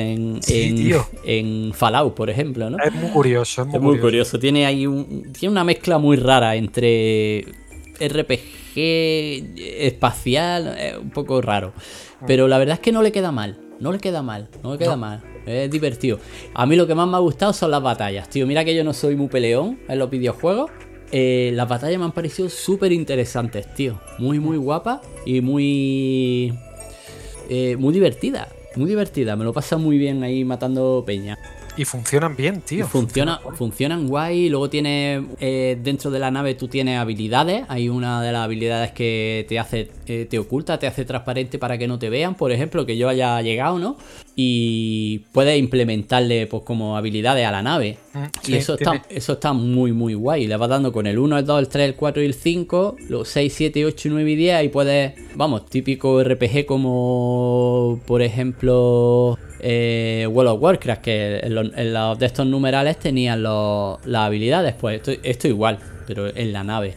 en Fallout, por ejemplo, ¿no? Es muy curioso, es muy curioso. Tiene ahí tiene una mezcla muy rara entre RPG espacial, un poco raro. Pero la verdad es que no le queda mal. No le queda mal. Es divertido. A mí lo que más me ha gustado son las batallas, tío. Mira que yo no soy muy peleón en los videojuegos. Las batallas me han parecido súper interesantes, tío. Muy, muy guapas y muy divertidas. Muy divertida. Me lo pasa muy bien ahí matando peña. Y funcionan bien, tío. Funcionan guay. Luego tienes dentro de la nave tú tienes habilidades. Hay una de las habilidades que te hace te oculta, te hace transparente para que no te vean. Por ejemplo, que yo haya llegado, ¿no? Y puedes implementarle pues como habilidades a la nave. Sí, y eso está muy, muy guay. Le vas dando con el 1, el 2, el 3, el 4 y el 5. Los 6, 7, 8, 9 y 10. Ahí puedes, vamos, típico RPG como, por ejemplo... World of Warcraft, que en los de estos numerales tenían las habilidades. Pues esto igual, pero en la nave.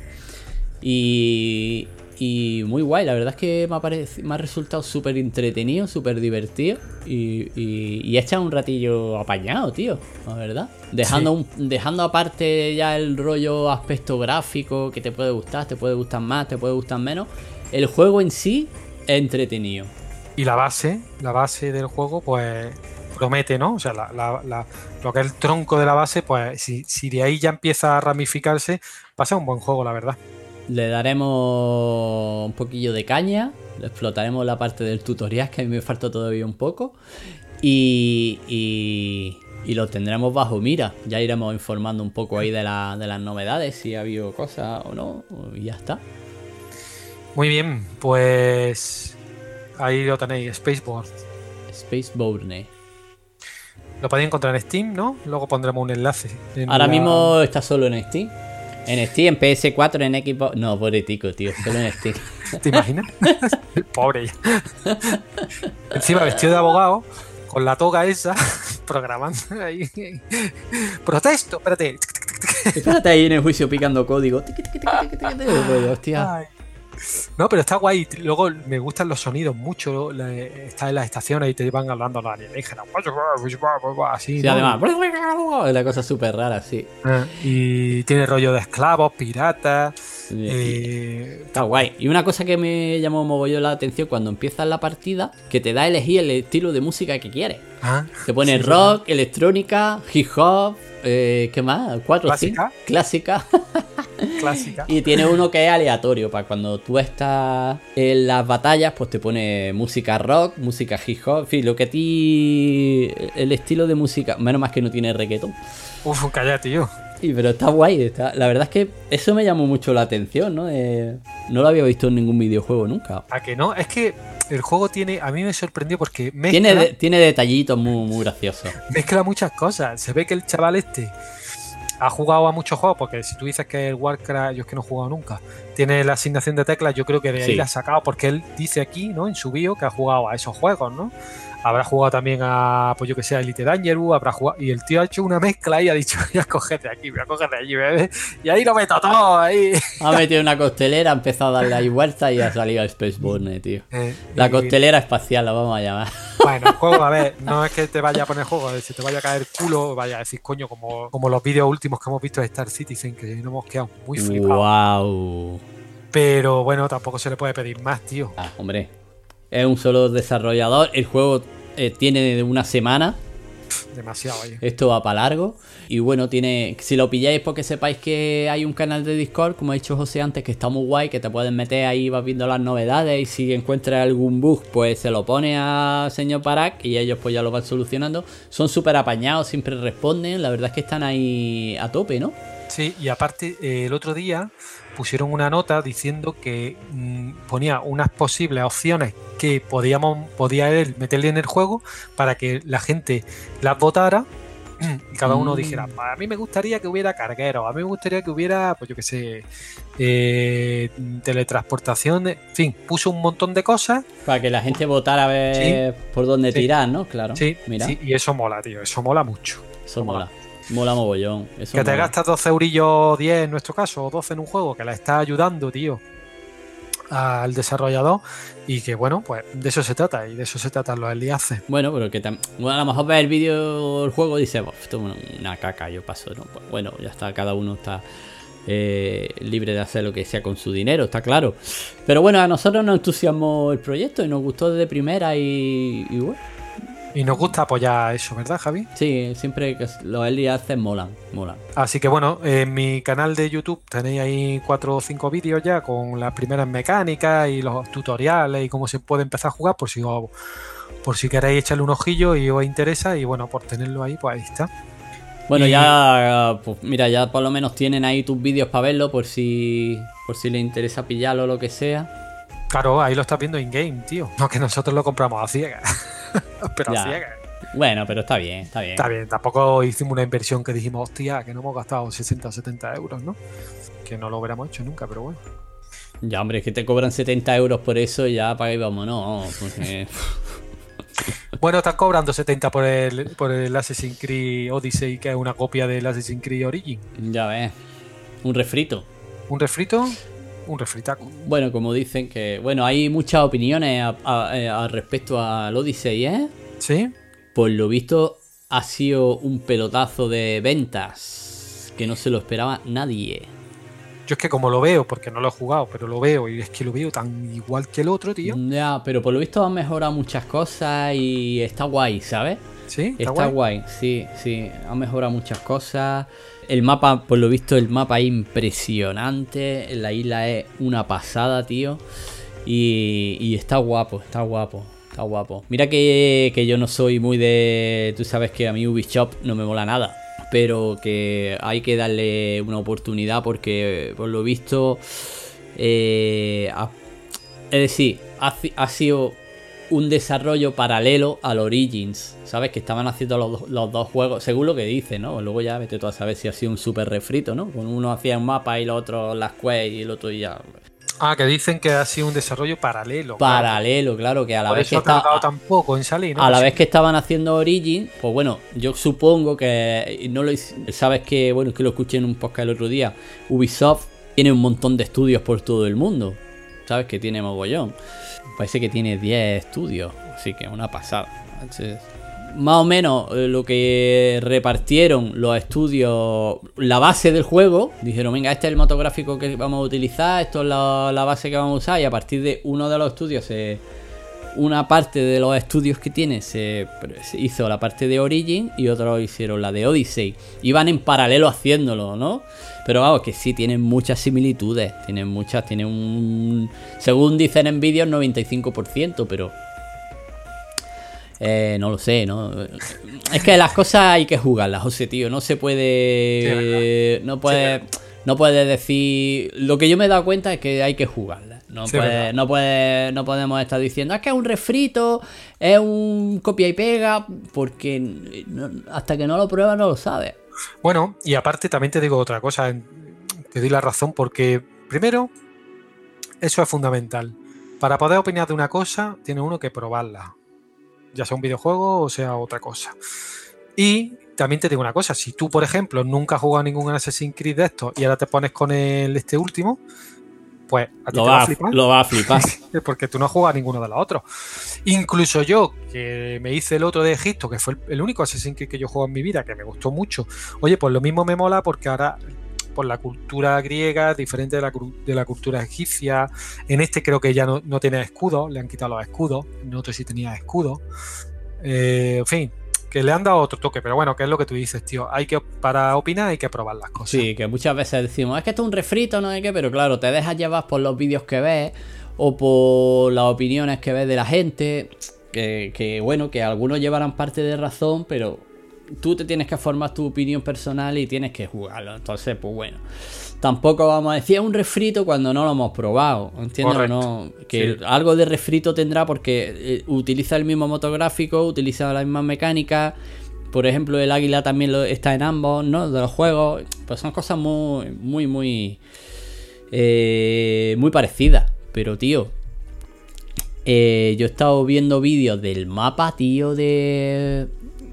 Y muy guay, la verdad es que me ha resultado súper entretenido, súper divertido. Y echa un ratillo apañado, tío, la verdad. Dejando aparte ya el rollo aspecto gráfico, que te puede gustar más, te puede gustar menos. El juego en sí es entretenido. Y la base del juego, pues promete, ¿no? O sea, lo que es el tronco de la base, pues si de ahí ya empieza a ramificarse, va a ser un buen juego, la verdad. Le daremos un poquillo de caña, le explotaremos la parte del tutorial, que a mí me falta todavía un poco, y lo tendremos bajo mira. Ya iremos informando un poco ahí de las novedades, si ha habido cosas o no, y ya está. Muy bien, pues... Ahí lo tenéis, Spaceborne. Lo podéis encontrar en Steam, ¿no? Luego pondremos un enlace. Ahora mismo está solo en Steam. En Steam, en PS4, en Xbox... No, pobretico, tío, solo en Steam. ¿Te imaginas? Pobre ya. Encima vestido de abogado, con la toga esa, programando ahí. Protesto, espérate. Espérate ahí en el juicio picando código. Hostia. Ay. No, pero está guay. Luego me gustan los sonidos mucho. Está en las estaciones y te van hablando los alienígenas. Así, sí, ¿no? además, es la cosa súper rara, sí. Y tiene rollo de esclavos, piratas. Está guay. Y una cosa que me llamó mogollón la atención cuando empiezas la partida, que te da a elegir el estilo de música que quieres. Te pone rock, electrónica, hip hop, ¿qué más? 4 o 5. Clásica. Y tiene uno que es aleatorio, para cuando tú estás en las batallas, pues te pone música rock, música hip hop, en fin, lo que a ti, el estilo de música, menos más que no tiene reggaetón. Uf, calla, tío. Pero está guay, la verdad es que eso me llamó mucho la atención, ¿no? No lo había visto en ningún videojuego nunca. ¿A que no? Es que el juego a mí me sorprendió porque mezcla... Tiene detallitos muy, muy graciosos. Mezcla muchas cosas. Se ve que el chaval ha jugado a muchos juegos, porque si tú dices que el Warcraft, yo es que no he jugado nunca, tiene la asignación de teclas, yo creo que de ahí la ha sacado, porque él dice aquí, ¿no? En su bio que ha jugado a esos juegos, ¿no? Habrá jugado también a, pues yo que sé, a Elite Dangerous, habrá jugado, y el tío ha hecho una mezcla y ha dicho, voy a cogerte aquí, voy a cogerte allí, bebé, y ahí lo meto todo, ahí. Ha metido una costelera, ha empezado a darle ahí vueltas y ha salido Spaceborne, tío. La costelera espacial la vamos a llamar. Bueno, el juego, a ver, no es que te vaya a poner juego, se te vaya a caer culo, vaya a decir, coño, como los vídeos últimos que hemos visto de Star Citizen, que nos hemos quedado muy flipados. Wow. Pero bueno, tampoco se le puede pedir más, tío. Hombre, es un solo desarrollador, el juego tiene una semana. Demasiado, esto va para largo. Y bueno, tiene, si lo pilláis porque sepáis que hay un canal de Discord, como ha dicho José antes, que está muy guay, que te puedes meter ahí, vas viendo las novedades, y si encuentras algún bug, pues se lo pone a señor Barak y ellos pues ya lo van solucionando. Son súper apañados, siempre responden, la verdad es que están ahí a tope, ¿no? Sí, y aparte el otro día pusieron una nota diciendo que ponía unas posibles opciones que podía él meterle en el juego para que la gente las votara y cada uno dijera, a mí me gustaría que hubiera cargueros, a mí me gustaría que hubiera, pues yo qué sé, teletransportación, en fin, puso un montón de cosas. Para que la gente votara a ver por dónde tirar, ¿no? Claro. Sí, mira. Sí, y eso mola, tío, eso mola mucho. Eso mola. Mola mogollón. Eso que te gastas 12 eurillos, 10 en nuestro caso, o 12 en un juego, que la está ayudando, tío, al desarrollador, y que bueno, pues de eso se trata, y de eso se tratan los enlaces. Bueno, pero que bueno, a lo mejor ves el vídeo del juego y dices, esto es una caca, yo paso, ¿no? Pues bueno, ya está, cada uno está libre de hacer lo que sea con su dinero, está claro. Pero bueno, a nosotros nos entusiasmó el proyecto y nos gustó desde primera y bueno. Y nos gusta apoyar eso, ¿verdad, Javi? Sí, siempre que los enlaces molan. Así que bueno, en mi canal de YouTube tenéis ahí 4 o 5 vídeos ya con las primeras mecánicas y los tutoriales y cómo se puede empezar a jugar por si queréis echarle un ojillo y os interesa, y bueno, por tenerlo ahí, pues ahí está. Bueno, ya, pues mira, ya por lo menos tienen ahí tus vídeos para verlo por si les interesa pillarlo o lo que sea. Claro, ahí lo estás viendo in-game, tío. No, que nosotros lo compramos a ciegas. Pero a ciegas. Bueno, pero está bien. Está bien, tampoco hicimos una inversión que dijimos, hostia, que no hemos gastado 60 o 70 euros, ¿no? Que no lo hubiéramos hecho nunca, pero bueno. Ya, hombre, es que te cobran 70 euros por eso, ya para ahí vámonos. Porque... Bueno, están cobrando 70 por el Assassin's Creed Odyssey, que es una copia del Assassin's Creed Origin. Ya ves, un refrito. ¿Un refrito? Un refritaco. Bueno, como dicen que... Bueno, hay muchas opiniones al respecto al Odyssey, ¿eh? ¿Sí? Por lo visto ha sido un pelotazo de ventas que no se lo esperaba nadie. Yo es que como lo veo, porque no lo he jugado, pero lo veo, y es que lo veo tan igual que el otro, tío. Ya, pero por lo visto han mejorado muchas cosas y está guay, ¿sabes? Sí, está guay. Sí, han mejorado muchas cosas. El mapa, por lo visto, el mapa es impresionante. La isla es una pasada, tío. Y está guapo. Mira que yo no soy muy de... Tú sabes que a mí Ubisoft no me mola nada. Pero que hay que darle una oportunidad porque, por lo visto... es decir, ha sido un desarrollo paralelo al Origins, ¿sabes? Que estaban haciendo los dos juegos, según lo que dice, ¿no? Luego ya vete tú a saber si ha sido un súper refrito, ¿no? Con uno hacía un mapa y el otro las quests y el otro ya... Ah, que dicen que ha sido un desarrollo paralelo. Paralelo, claro, que a la por vez eso que estaba tampoco en salir, ¿no? A la vez que estaban haciendo Origin, pues bueno, yo supongo que no lo sabes que, bueno, es que lo escuché en un podcast el otro día. Ubisoft tiene un montón de estudios por todo el mundo. ¿Sabes? Que tiene mogollón. Parece que tiene 10 estudios, así que una pasada. Entonces, más o menos lo que repartieron los estudios, la base del juego, dijeron, venga, este es el motográfico que vamos a utilizar, esto es la base que vamos a usar, y a partir de uno de los estudios, una parte de los estudios que tiene se hizo la parte de Origin y otros hicieron la de Odyssey. Iban en paralelo haciéndolo, ¿no? Pero vamos, que sí, tienen muchas similitudes, tienen un... Según dicen en vídeos, 95%, pero... no lo sé, ¿no? Es que las cosas hay que jugarlas, José, tío. No se puede... No puedes decir... Lo que yo me he dado cuenta es que hay que jugarlas. No, Sí, no podemos estar diciendo es que es un refrito, es un copia y pega, porque hasta que no lo pruebas no lo sabes. Bueno, y aparte también te digo otra cosa, te doy la razón, porque primero, eso es fundamental. Para poder opinar de una cosa, tiene uno que probarla, ya sea un videojuego o sea otra cosa. Y también te digo una cosa, si tú, por ejemplo, nunca has jugado ningún Assassin's Creed de estos y ahora te pones con este último, pues a ti te va a flipar. Lo va a flipar. Porque tú no has jugado a ninguno de los otros. Incluso yo, que me hice el otro de Egipto, que fue el único Assassin's Creed que yo juego en mi vida, que me gustó mucho. Oye, pues lo mismo me mola porque ahora, por la cultura griega, diferente de la cultura egipcia. En este creo que ya no tiene escudos, le han quitado los escudos. En otro sí tenía escudos. En fin, que le han dado otro toque, pero bueno, que es lo que tú dices, tío. Para opinar hay que probar las cosas. Sí, que muchas veces decimos, es que esto es un refrito, no sé qué, pero claro, te dejas llevar por los vídeos que ves o por las opiniones que ves de la gente, que bueno, que algunos llevarán parte de razón, pero tú te tienes que formar tu opinión personal y tienes que jugarlo. Entonces, pues bueno, tampoco vamos a decir es un refrito cuando no lo hemos probado, ¿entiendes? Correcto. No, que Sí. algo de refrito tendrá porque utiliza el mismo motográfico, utiliza las mismas mecánicas. Por ejemplo, el águila también está en ambos, ¿no? De los juegos. Pues son cosas muy parecidas. Pero, tío, yo he estado viendo vídeos del mapa, tío, del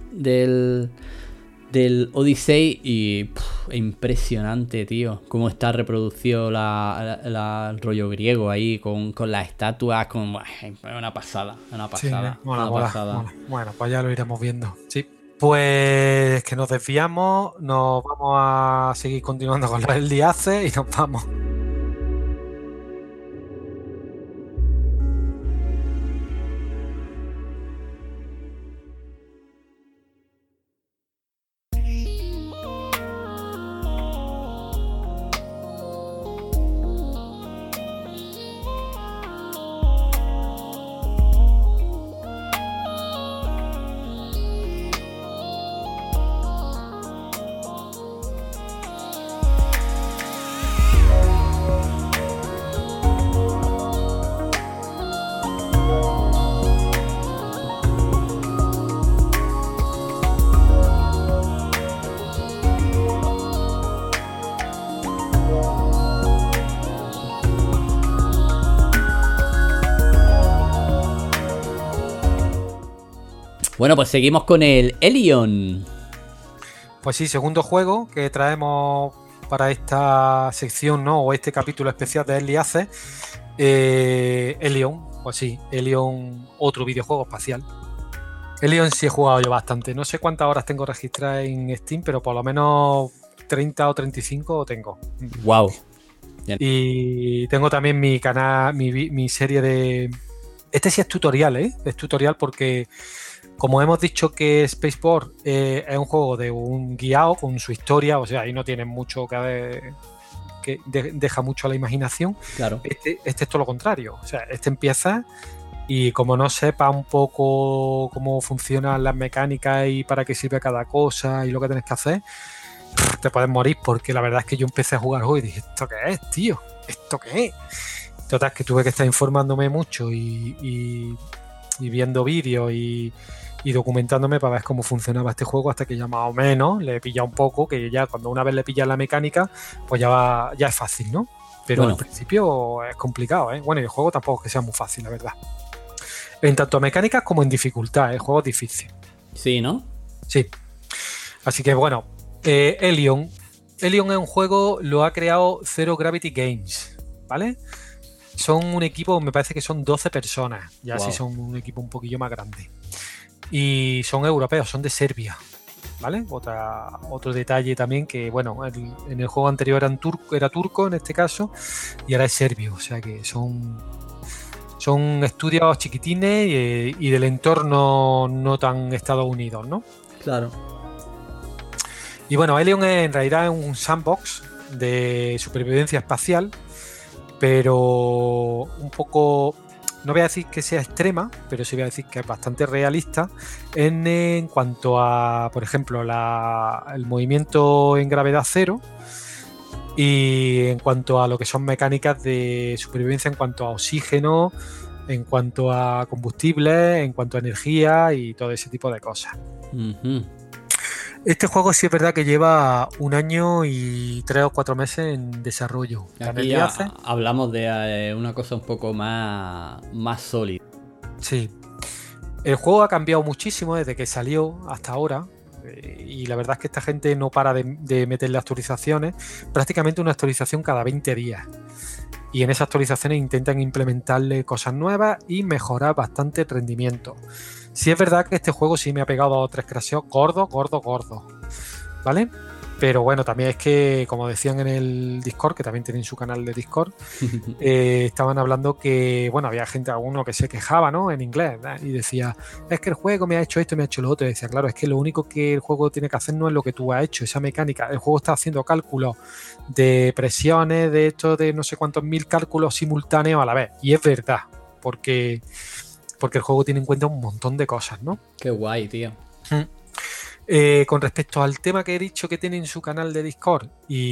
Odyssey y impresionante, tío, cómo está reproducido el rollo griego ahí con las estatuas, una pasada, Sí, mola. pasada. Bueno, pues ya lo iremos viendo. Sí. Pues que nos desviamos, nos vamos a seguir continuando con el Diace y nos vamos. Bueno, pues seguimos con el Elion. Pues sí, segundo juego que traemos para esta sección, ¿no? O este capítulo especial de Early Access. Elion, pues sí, Elion, otro videojuego espacial. Elion sí he jugado yo bastante. No sé cuántas horas tengo registradas en Steam, pero por lo menos 30 o 35 tengo. Wow. Y tengo también mi canal, mi serie de... Este sí es tutorial, ¿eh? Es tutorial porque, como hemos dicho que Spaceport es un juego de un guiado con su historia, o sea, ahí no tiene mucho que deja mucho a la imaginación. Claro. Este es todo lo contrario. O sea, este empieza y como no sepa un poco cómo funcionan las mecánicas y para qué sirve cada cosa y lo que tienes que hacer, te puedes morir, porque la verdad es que yo empecé a jugar hoy y dije, ¿esto qué es, tío? ¿Esto qué es? Total, que tuve que estar informándome mucho y viendo vídeos y documentándome para ver cómo funcionaba este juego, hasta que ya más o menos le he pillado un poco, que ya cuando una vez le pillas la mecánica, pues ya es fácil, ¿no? Pero Bueno, al principio es complicado, ¿eh? Bueno, y el juego tampoco es que sea muy fácil, la verdad. En tanto mecánicas como en dificultad, el juego es difícil. sí, ¿no? Sí. Así que bueno, Elion es un juego, lo ha creado Zero Gravity Games, ¿vale? Son un equipo, me parece que son 12 personas, ya Wow. sí son un equipo un poquillo más grande. Y son europeos, son de Serbia, ¿vale? Otro detalle también, que bueno, en el juego anterior era turco en este caso, y ahora es serbio, o sea que son estudios chiquitines y del entorno no tan Estados Unidos, ¿no? Claro. Y bueno, Elion en realidad es un sandbox de supervivencia espacial, pero un poco, no voy a decir que sea extrema, pero sí voy a decir que es bastante realista en cuanto a, por ejemplo, el movimiento en gravedad cero, Y en cuanto a lo que son mecánicas de supervivencia, en cuanto a oxígeno, en cuanto a combustible, en cuanto a energía y todo ese tipo de cosas. Este juego sí es verdad que lleva 1 año y 3 o 4 meses en desarrollo. Aquí hablamos de una cosa un poco más sólida. Sí. El juego ha cambiado muchísimo desde que salió hasta ahora. Y la verdad es que esta gente no para de meterle actualizaciones. Prácticamente una actualización cada 20 días. Y en esas actualizaciones intentan implementarle cosas nuevas y mejorar bastante el rendimiento. Sí es verdad que este juego sí me ha pegado 2 o 3 crasheos gordos, ¿vale? Pero bueno, también es que, como decían en el Discord, que también tienen su canal de Discord, estaban hablando que, bueno, había gente, alguno que se quejaba, ¿no? En inglés, ¿no? Y decía, es que el juego me ha hecho esto, me ha hecho lo otro. Y decía, claro, es que lo único que el juego tiene que hacer no es lo que tú has hecho, esa mecánica. El juego está haciendo cálculos de presiones, de esto, de no sé cuántos mil cálculos simultáneos a la vez. Y es verdad, porque el juego tiene en cuenta un montón de cosas, ¿no? Qué guay, tío. Con respecto al tema que he dicho que tiene en su canal de Discord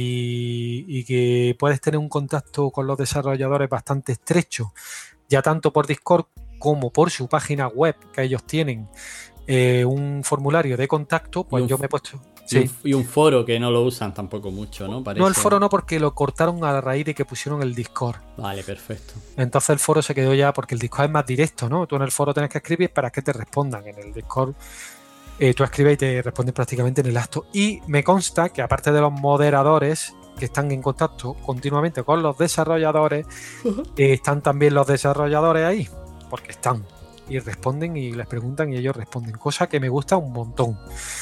y que puedes tener un contacto con los desarrolladores bastante estrecho, ya tanto por Discord como por su página web, que ellos tienen un formulario de contacto, pues yo me he puesto... Sí. Y un foro que no lo usan tampoco mucho, ¿no? Parece... No, el foro no, porque lo cortaron a raíz de que pusieron el Discord. Vale, perfecto. Entonces el foro se quedó ya, porque el Discord es más directo, ¿no? Tú en el foro tienes que escribir para que te respondan. En el Discord tú escribes y te responden prácticamente en el acto. Y me consta que aparte de los moderadores que están en contacto continuamente con los desarrolladores, están también los desarrolladores ahí, porque están y responden y les preguntan y ellos responden, cosa que me gusta un montón.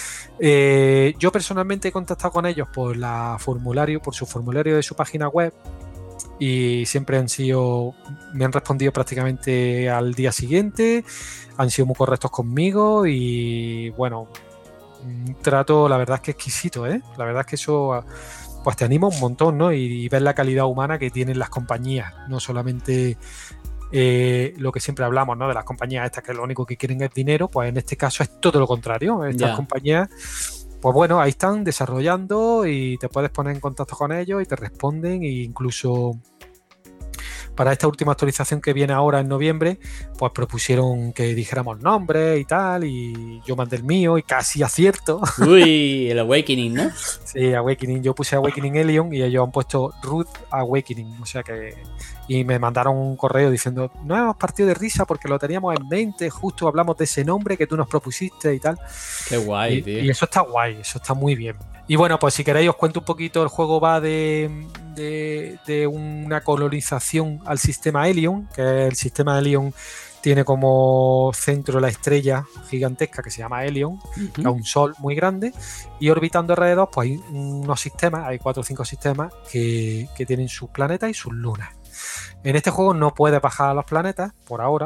Yo personalmente he contactado con ellos por su formulario de su página web y siempre me han respondido prácticamente al día siguiente, han sido muy correctos conmigo y bueno, un trato la verdad es que exquisito, la verdad es que eso pues te anima un montón, ¿no? Y ver la calidad humana que tienen las compañías, no solamente lo que siempre hablamos, ¿no? De las compañías estas que lo único que quieren es dinero, pues en este caso es todo lo contrario. Estas compañías, pues bueno, ahí están desarrollando y te puedes poner en contacto con ellos y te responden, e incluso para esta última actualización que viene ahora en noviembre, pues propusieron que dijéramos nombres y tal, y yo mandé el mío y casi acierto. Uy, el Awakening, ¿no? Sí, Awakening. Yo puse Awakening Elion y ellos han puesto Root Awakening, o sea que... Y me mandaron un correo diciendo, no hemos partido de risa porque lo teníamos en mente, justo hablamos de ese nombre que tú nos propusiste y tal. Qué guay, tío. Y eso está guay, eso está muy bien. Y bueno, pues si queréis os cuento un poquito. El juego va de una colonización al sistema Elion, que el sistema Elion tiene como centro la estrella gigantesca que se llama Elion, que es un sol muy grande, y orbitando alrededor pues hay unos sistemas, hay 4 o 5 sistemas que tienen sus planetas y sus lunas. En este juego no puedes bajar a los planetas por ahora.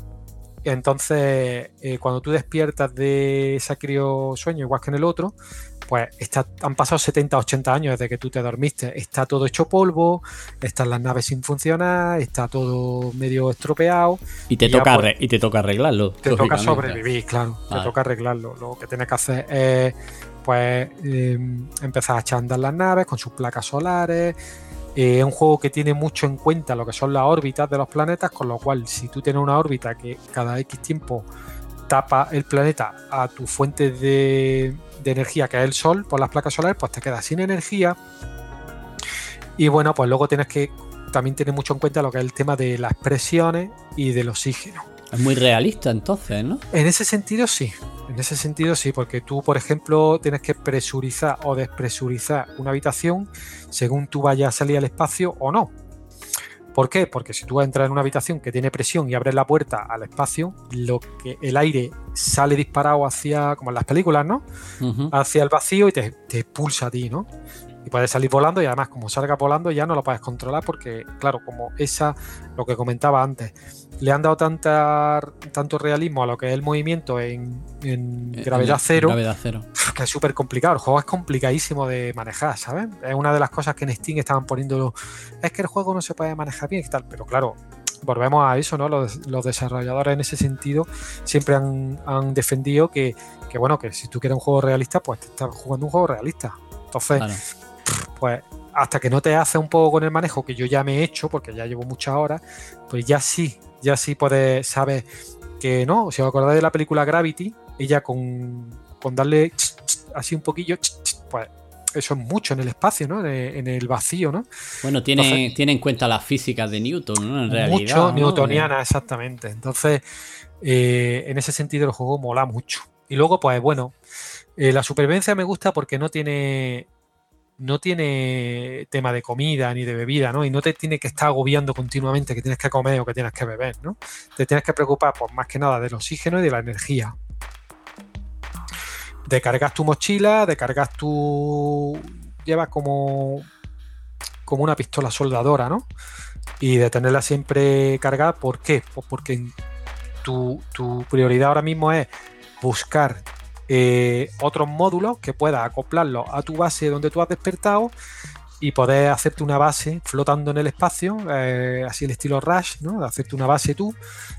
Entonces, cuando tú despiertas de ese criosueño, igual que en el otro, pues han pasado 70, 80 años desde que tú te dormiste. Está todo hecho polvo, están las naves sin funcionar, está todo medio estropeado. Y te toca arreglarlo. Te toca sobrevivir, claro. Vale. Te toca arreglarlo. Lo que tienes que hacer es empezar a echar a andar las naves con sus placas solares. Es un juego que tiene mucho en cuenta lo que son las órbitas de los planetas, con lo cual si tú tienes una órbita que cada X tiempo tapa el planeta a tu fuente de energía, que es el sol, por las placas solares, pues te quedas sin energía. Y bueno, pues luego tienes que también tener mucho en cuenta lo que es el tema de las presiones y del oxígeno. Es muy realista entonces, ¿no? En ese sentido sí, porque tú, por ejemplo, tienes que presurizar o despresurizar una habitación según tú vayas a salir al espacio o no. ¿Por qué? Porque si tú entras en una habitación que tiene presión y abres la puerta al espacio, el aire sale disparado hacia, como en las películas, ¿no? Hacia el vacío y te expulsa a ti, ¿no? Y puedes salir volando, y además como salgas volando ya no lo puedes controlar porque, claro, como lo que comentaba antes, le han dado tanto realismo a lo que es el movimiento en gravedad cero, que es súper complicado. El juego es complicadísimo de manejar, ¿sabes? Es una de las cosas que en Steam estaban poniéndolo, es que el juego no se puede manejar bien y tal, pero claro, volvemos a eso, ¿no? Los desarrolladores en ese sentido siempre han defendido que bueno, que si tú quieres un juego realista, pues te estás jugando un juego realista. Entonces, claro, pues hasta que no te haces un poco con el manejo, que yo ya me he hecho, porque ya llevo muchas horas, pues ya sí puedes, sabes que no. Si os acordáis de la película Gravity, ella con darle así un poquillo, pues eso es mucho en el espacio, ¿no? En el vacío, ¿no? Bueno, tiene en cuenta las físicas de Newton, ¿no? En realidad, mucho ¿no? newtoniana, exactamente. Entonces, en ese sentido el juego mola mucho. Y luego, pues bueno, la supervivencia me gusta porque no tiene tema de comida ni de bebida, ¿no? Y no te tiene que estar agobiando continuamente que tienes que comer o que tienes que beber, ¿no? Te tienes que preocupar, pues más que nada, del oxígeno y de la energía. De cargar tu mochila, de cargar llevas como una pistola soldadora, ¿no? Y de tenerla siempre cargada. ¿Por qué? Pues porque tu prioridad ahora mismo es buscar otros módulos que puedas acoplarlos a tu base donde tú has despertado y poder hacerte una base flotando en el espacio, así el estilo Rush, ¿no? De hacerte una base tú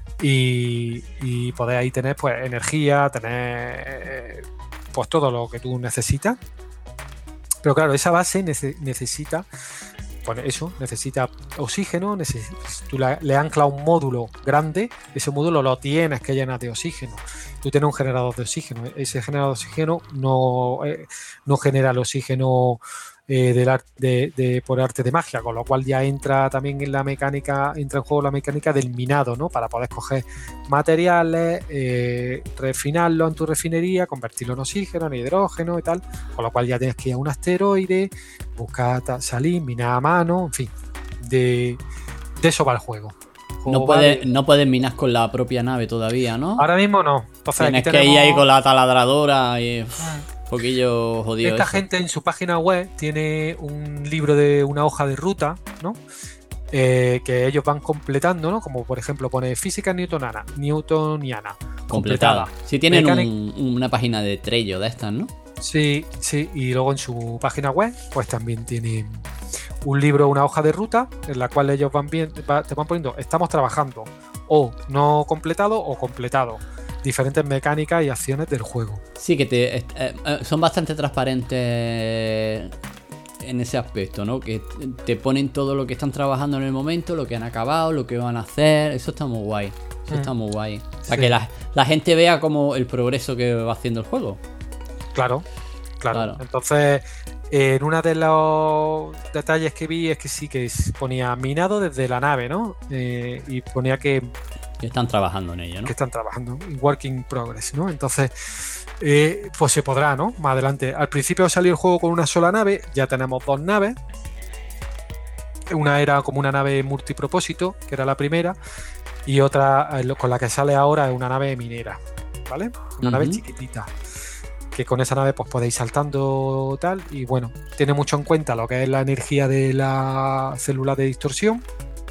y poder ahí tener pues energía, tener pues todo lo que tú necesitas. Pero claro, esa base necesita, pues eso, necesita oxígeno, tú le anclas un módulo grande, ese módulo lo tienes que llenar de oxígeno. Tú tienes un generador de oxígeno, ese generador de oxígeno no genera el oxígeno por arte de magia, con lo cual ya entra también en la mecánica, entra en juego la mecánica del minado, ¿no? Para poder coger materiales, refinarlo en tu refinería, convertirlo en oxígeno, en hidrógeno y tal, con lo cual ya tienes que ir a un asteroide, buscar salir, minar a mano, en fin, de eso va el juego. No puedes minar con la propia nave todavía, ¿no? Ahora mismo no. Entonces, tienes que ir ahí con la taladradora y poquillo jodido. Esta gente en su página web tiene un libro de una hoja de ruta, ¿no? Que ellos van completando, ¿no? Como por ejemplo pone física newtoniana completada. Sí, tienen una página de Trello de estas, ¿no? Sí, y luego en su página web pues también tiene un libro, una hoja de ruta en la cual ellos te van poniendo, estamos trabajando o no completado o completado, diferentes mecánicas y acciones del juego. Sí, que son bastante transparentes en ese aspecto, ¿no? Que te ponen todo lo que están trabajando en el momento, lo que han acabado, lo que van a hacer. Eso está muy guay. Está muy guay. Para que la gente vea como el progreso que va haciendo el juego. Claro. Entonces, en uno de los detalles que vi es que sí que ponía minado desde la nave, ¿no? Y ponía que están trabajando en ello, ¿no? Que están trabajando, in working progress, ¿no? Entonces, pues se podrá, ¿no? Más adelante. Al principio salió el juego con una sola nave, ya tenemos dos naves. Una era como una nave multipropósito, que era la primera, y otra con la que sale ahora es una nave minera, ¿vale? Una nave chiquitita, que con esa nave pues podéis saltando tal, y bueno, tiene mucho en cuenta lo que es la energía de la célula de distorsión.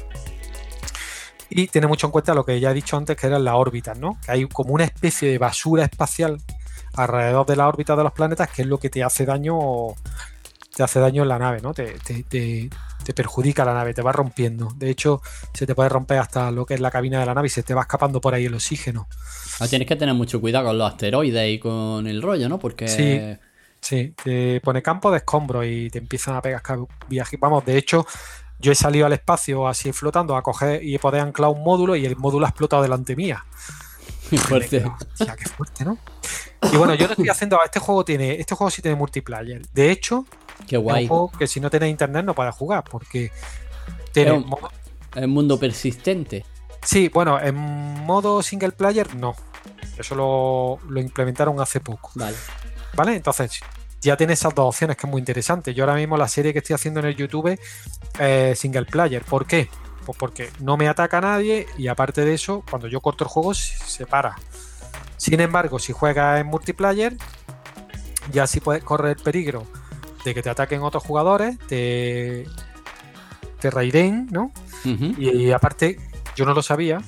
Y tiene mucho en cuenta lo que ya he dicho antes, que eran las órbitas, ¿no? Que hay como una especie de basura espacial alrededor de la órbita de los planetas, que es lo que te hace daño en la nave, ¿no? Te perjudica la nave, te va rompiendo. De hecho, se te puede romper hasta lo que es la cabina de la nave y se te va escapando por ahí el oxígeno. Tienes que tener mucho cuidado con los asteroides y con el rollo, ¿no? Porque... Sí, te pone campo de escombros y te empiezan a pegar viajes. Vamos, de hecho... Yo he salido al espacio así flotando a coger y poder anclar un módulo y el módulo ha explotado delante mía. Qué fuerte. Hostia, qué fuerte, ¿no? Y bueno, yo lo estoy haciendo. Este juego sí tiene multiplayer. De hecho, qué guay. Es un juego que si no tienes internet no puedes jugar porque tiene es un mundo persistente. Sí, bueno, en modo single player no. Eso lo implementaron hace poco. Vale, entonces ya tiene esas dos opciones, que es muy interesante. Yo ahora mismo la serie que estoy haciendo en el YouTube es single player. ¿Por qué? Pues porque no me ataca nadie y aparte de eso, cuando yo corto el juego se para. Sin embargo, si juegas en multiplayer, ya sí puedes correr el peligro de que te ataquen otros jugadores, te raiden, ¿no? Y aparte, yo no lo sabía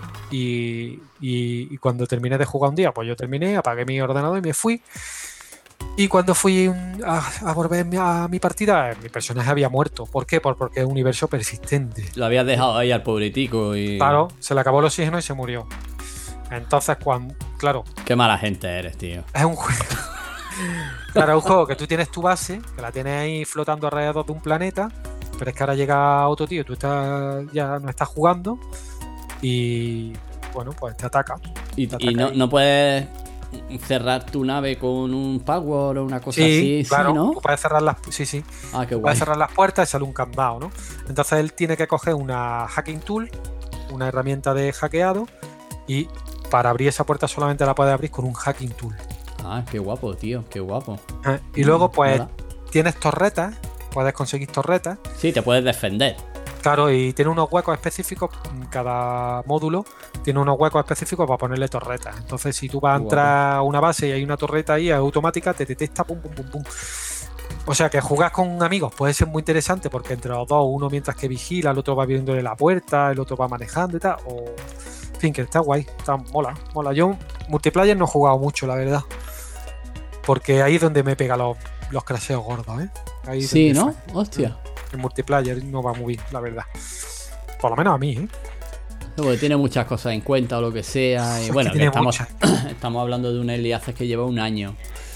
y cuando terminé de jugar un día, pues yo terminé, apagué mi ordenador y me fui. Y cuando fui a volver a mi partida, mi personaje había muerto. ¿Por qué? Porque es un universo persistente. Lo habías dejado ahí al pobretico y... Claro, se le acabó el oxígeno y se murió. Entonces, claro... Qué mala gente eres, tío. Es un juego... Claro, es un juego que tú tienes tu base, que la tienes ahí flotando alrededor de un planeta, pero es que ahora llega otro tío, ya no estás jugando y bueno, pues te ataca. Y no puedes cerrar tu nave con un password o una cosa Sí, así, claro, ¿sí, no? tú puedes cerrar sí. Ah, qué guay. Puedes cerrar las puertas y sale un candado, ¿no? Entonces él tiene que coger una hacking tool, una herramienta de hackeado, y para abrir esa puerta solamente la puedes abrir con un hacking tool. Ah, qué guapo, tío, qué guapo. Y luego, pues, Mola. tienes torretas, puedes conseguir torretas. Sí, te puedes defender. Claro, y tiene unos huecos específicos, cada módulo tiene unos huecos específicos para ponerle torretas. Entonces, si tú vas a entrar a una base y hay una torreta ahí, es automática, te detecta, pum, pum, pum, pum. O sea, que jugar con amigos puede ser muy interesante porque entre los dos, uno mientras que vigila, el otro va viéndole la puerta, el otro va manejando y tal. En fin, que está guay, mola. Yo multiplayer no he jugado mucho, la verdad. Porque ahí es donde me pega los crasheos gordos, ¿eh? Ahí sí, ¿no? Hostia. El multiplayer no va muy bien, la verdad. Por lo menos a mí, ¿eh? Porque tiene muchas cosas en cuenta o lo que sea. Y bueno, que estamos hablando de un early access que lleva un año.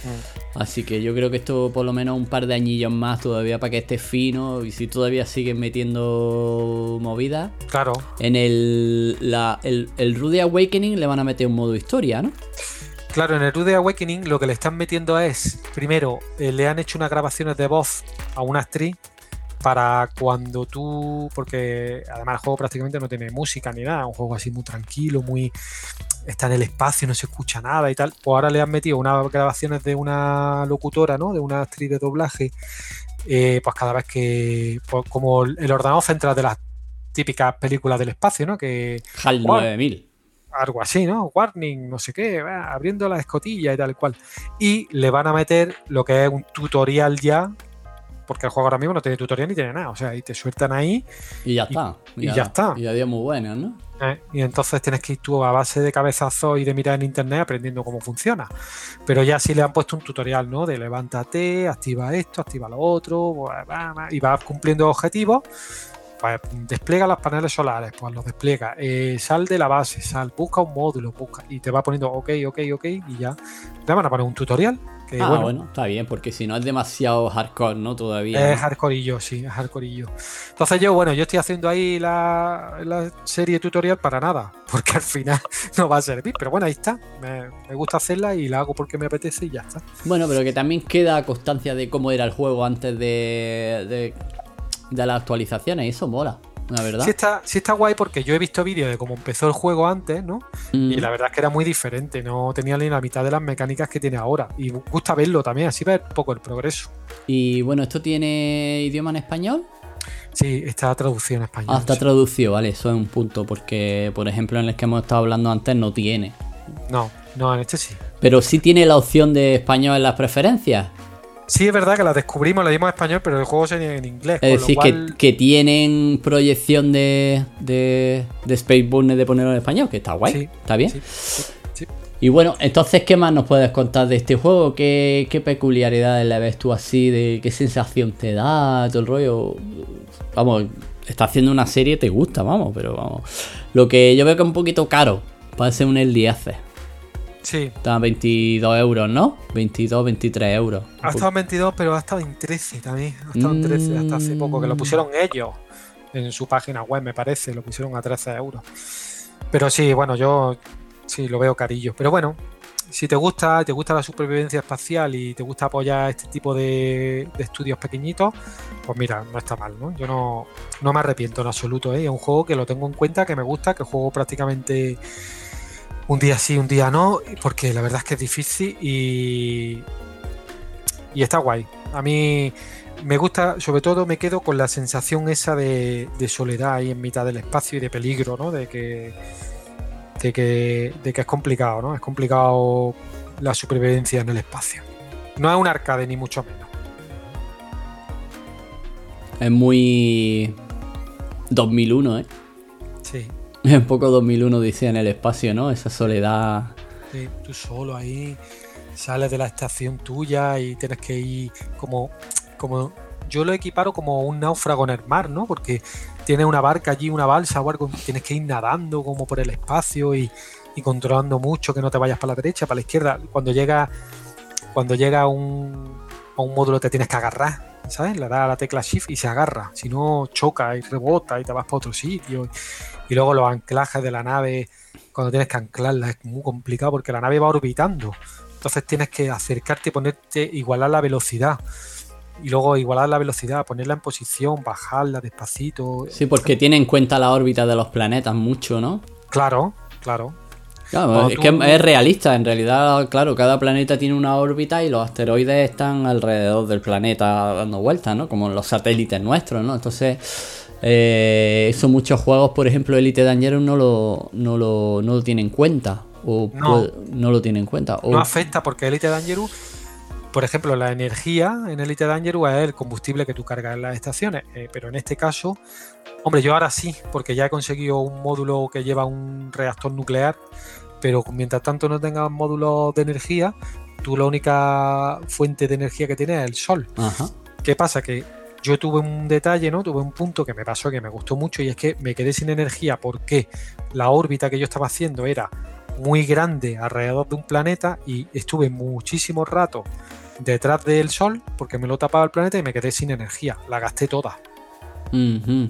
Así que yo creo que esto por lo menos un par de añillos más todavía para que esté fino. Y si todavía siguen metiendo movidas. Claro. En el Rude Awakening le van a meter un modo historia, ¿no? Claro, en el Rude Awakening lo que le están metiendo es, primero, le han hecho unas grabaciones de voz a una actriz para cuando tú, porque además el juego prácticamente no tiene música ni nada, un juego así muy tranquilo, está en el espacio, no se escucha nada y tal. Pues ahora le han metido unas grabaciones de una locutora, ¿no? De una actriz de doblaje, pues cada vez que, pues como el ordenador central de las típicas películas del espacio, ¿no? Que HAL 9000. Algo así, ¿no? Warning, no sé qué, abriendo la escotilla y tal cual. Y le van a meter lo que es un tutorial ya, porque el juego ahora mismo no tiene tutorial ni tiene nada. O sea, y te sueltan ahí. Y ya está. Y ya está. Y ya muy buenas, ¿no? Y entonces tienes que ir tú a base de cabezazos y de mirar en internet aprendiendo cómo funciona. Pero ya sí le han puesto un tutorial, ¿no? De levántate, activa esto, activa lo otro, y vas cumpliendo objetivos. Pues despliega los paneles solares, pues los despliega, sal de la base, busca un módulo, busca y te va poniendo ok, y ya te van a poner un tutorial. Que, bueno, está bien, porque si no es demasiado hardcore, ¿no? Todavía. Es hardcoreillo, sí, es hardcoreillo. Entonces yo estoy haciendo ahí la serie tutorial para nada, porque al final no va a servir, pero bueno, ahí está. Me gusta hacerla y la hago porque me apetece y ya está. Bueno, pero que también queda constancia de cómo era el juego antes de las actualizaciones, y eso mola, la verdad. Sí está guay porque yo he visto vídeos de cómo empezó el juego antes, ¿no? Y la verdad es que era muy diferente, no tenía ni la mitad de las mecánicas que tiene ahora. Y gusta verlo también, así ver un poco el progreso. Y bueno, ¿esto tiene idioma en español? Sí, está traducido en español. Está traducido, vale, eso es un punto, porque por ejemplo en el que hemos estado hablando antes no tiene. No, en este sí. Pero sí tiene la opción de español en las preferencias. Sí, es verdad que la descubrimos, la dimos en español, pero el juego sería en inglés. Es decir, que tienen proyección de Spaceborne de ponerlo en español, que está guay, está bien. Sí. Y bueno, entonces, ¿qué más nos puedes contar de este juego? ¿Qué peculiaridades le ves tú así? ¿De qué sensación te da? Todo el rollo. Vamos, está haciendo una serie, te gusta, pero vamos. Lo que yo veo que es un poquito caro para ser un early access. Sí. Está a 22 euros, ¿no? 22, 23 euros. Ha estado en 22, pero ha estado en 13 también. Ha estado en 13 hasta hace poco, que lo pusieron ellos en su página web, me parece. Lo pusieron a 13 euros. Pero sí, bueno, yo sí lo veo carillo. Pero bueno, si te gusta la supervivencia espacial y te gusta apoyar este tipo de estudios pequeñitos, pues mira, no está mal, ¿no? Yo no me arrepiento en absoluto, ¿eh? Es un juego que lo tengo en cuenta, que me gusta, que juego prácticamente un día sí, un día no, porque la verdad es que es difícil y está guay. A mí me gusta, sobre todo me quedo con la sensación esa de soledad ahí en mitad del espacio y de peligro, ¿no? De que es complicado, ¿no? Es complicado la supervivencia en el espacio. No es un arcade ni mucho menos. Es muy 2001, ¿eh? Sí. Es un poco 2001 dice en el espacio, ¿no? Esa soledad. Sí, tú solo ahí sales de la estación tuya y tienes que ir como yo lo equiparo como un náufrago en el mar, ¿no? Porque tienes una barca allí, una balsa o algo, tienes que ir nadando como por el espacio y controlando mucho que no te vayas para la derecha, para la izquierda. Cuando llegas cuando llega a un módulo te tienes que agarrar, ¿sabes? Le das a la tecla Shift y se agarra, si no choca y rebota y te vas para otro sitio. Y luego los anclajes de la nave, cuando tienes que anclarla es muy complicado porque la nave va orbitando, entonces tienes que acercarte y ponerte, igualar la velocidad. Y luego igualar la velocidad, ponerla en posición, bajarla despacito. Sí, porque tiene en cuenta la órbita de los planetas mucho, ¿no? Claro. Claro, Cuando es que es realista, en realidad, claro, cada planeta tiene una órbita y los asteroides están alrededor del planeta dando vueltas, ¿no? Como los satélites nuestros, ¿no? Entonces, eso muchos juegos, por ejemplo, Elite Dangerous no lo tienen en cuenta. No lo tienen en cuenta. No afecta porque Elite Dangerous, por ejemplo, la energía en Elite Dangerous es el combustible que tú cargas en las estaciones, pero en este caso, hombre, yo ahora sí, porque ya he conseguido un módulo que lleva un reactor nuclear, pero mientras tanto no tengas módulos de energía, tú la única fuente de energía que tienes es el sol. Ajá. ¿Qué pasa? Que yo tuve un detalle, ¿no? Tuve un punto que me pasó que me gustó mucho y es que me quedé sin energía porque la órbita que yo estaba haciendo era muy grande alrededor de un planeta y estuve muchísimo rato detrás del sol porque me lo tapaba el planeta y me quedé sin energía. La gasté toda. Uh-huh.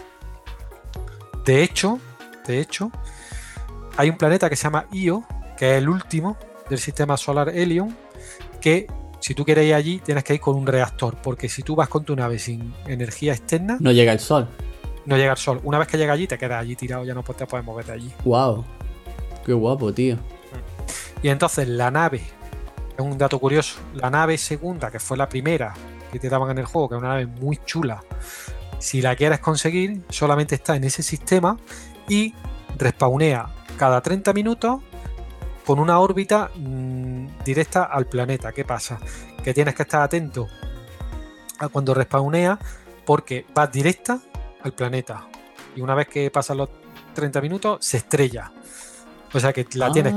De hecho, hay un planeta que se llama Io, que es el último del sistema solar Helion, que si tú quieres ir allí tienes que ir con un reactor, porque si tú vas con tu nave sin energía externa, no llega el sol. No llega el sol. Una vez que llega allí te quedas allí tirado, ya no te puedes mover de allí. Wow, qué guapo, tío. Y entonces la nave, es un dato curioso, la nave segunda, que fue la primera que te daban en el juego, que es una nave muy chula, si la quieres conseguir, solamente está en ese sistema y respawnea cada 30 minutos con una órbita directa al planeta. ¿Qué pasa? Que tienes que estar atento a cuando respawnea porque vas directa al planeta y una vez que pasan los 30 minutos se estrella. O sea que tienes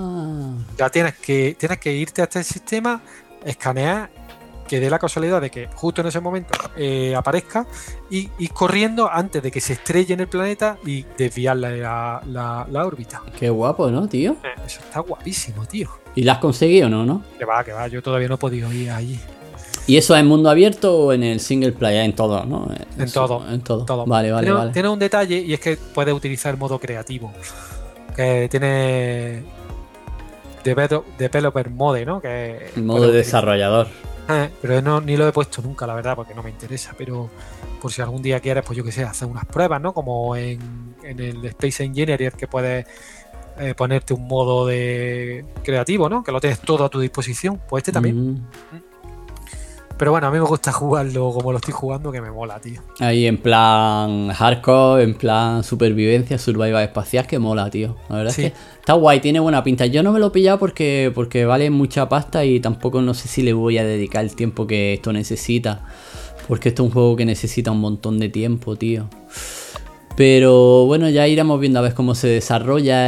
que irte a este sistema, escanear, que dé la casualidad de que justo en ese momento aparezca y ir corriendo antes de que se estrelle en el planeta y desviar la órbita. Qué guapo, ¿no, tío? Eso está guapísimo, tío. ¿Y la has conseguido o no? Que va, yo todavía no he podido ir allí. ¿Y eso es en mundo abierto o en el single player? En todo, ¿no? En todo. Vale. Tiene un detalle y es que puedes utilizar el modo creativo. Que tiene Developer Mode, ¿no? Que el modo de desarrollador. Pero ni lo he puesto nunca, la verdad, porque no me interesa. Pero por si algún día quieres, pues yo que sé, hacer unas pruebas, ¿no? Como en el Space Engineer, que puedes ponerte un modo de creativo, ¿no? Que lo tienes todo a tu disposición. Pues este también. Pero bueno, a mí me gusta jugarlo como lo estoy jugando, que me mola, tío. Ahí en plan hardcore, en plan supervivencia, survival espacial, que mola, tío. La verdad es que está guay, tiene buena pinta. Yo no me lo he pillado porque vale mucha pasta y tampoco no sé si le voy a dedicar el tiempo que esto necesita. Porque esto es un juego que necesita un montón de tiempo, tío. Pero bueno, ya iremos viendo a ver cómo se desarrolla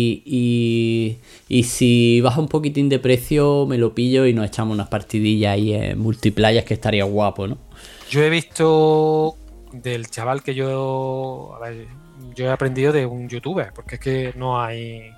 y si baja un poquitín de precio me lo pillo y nos echamos unas partidillas ahí en multiplayer, que estaría guapo, ¿no? Yo he visto del chaval que yo he aprendido de un youtuber, porque es que no hay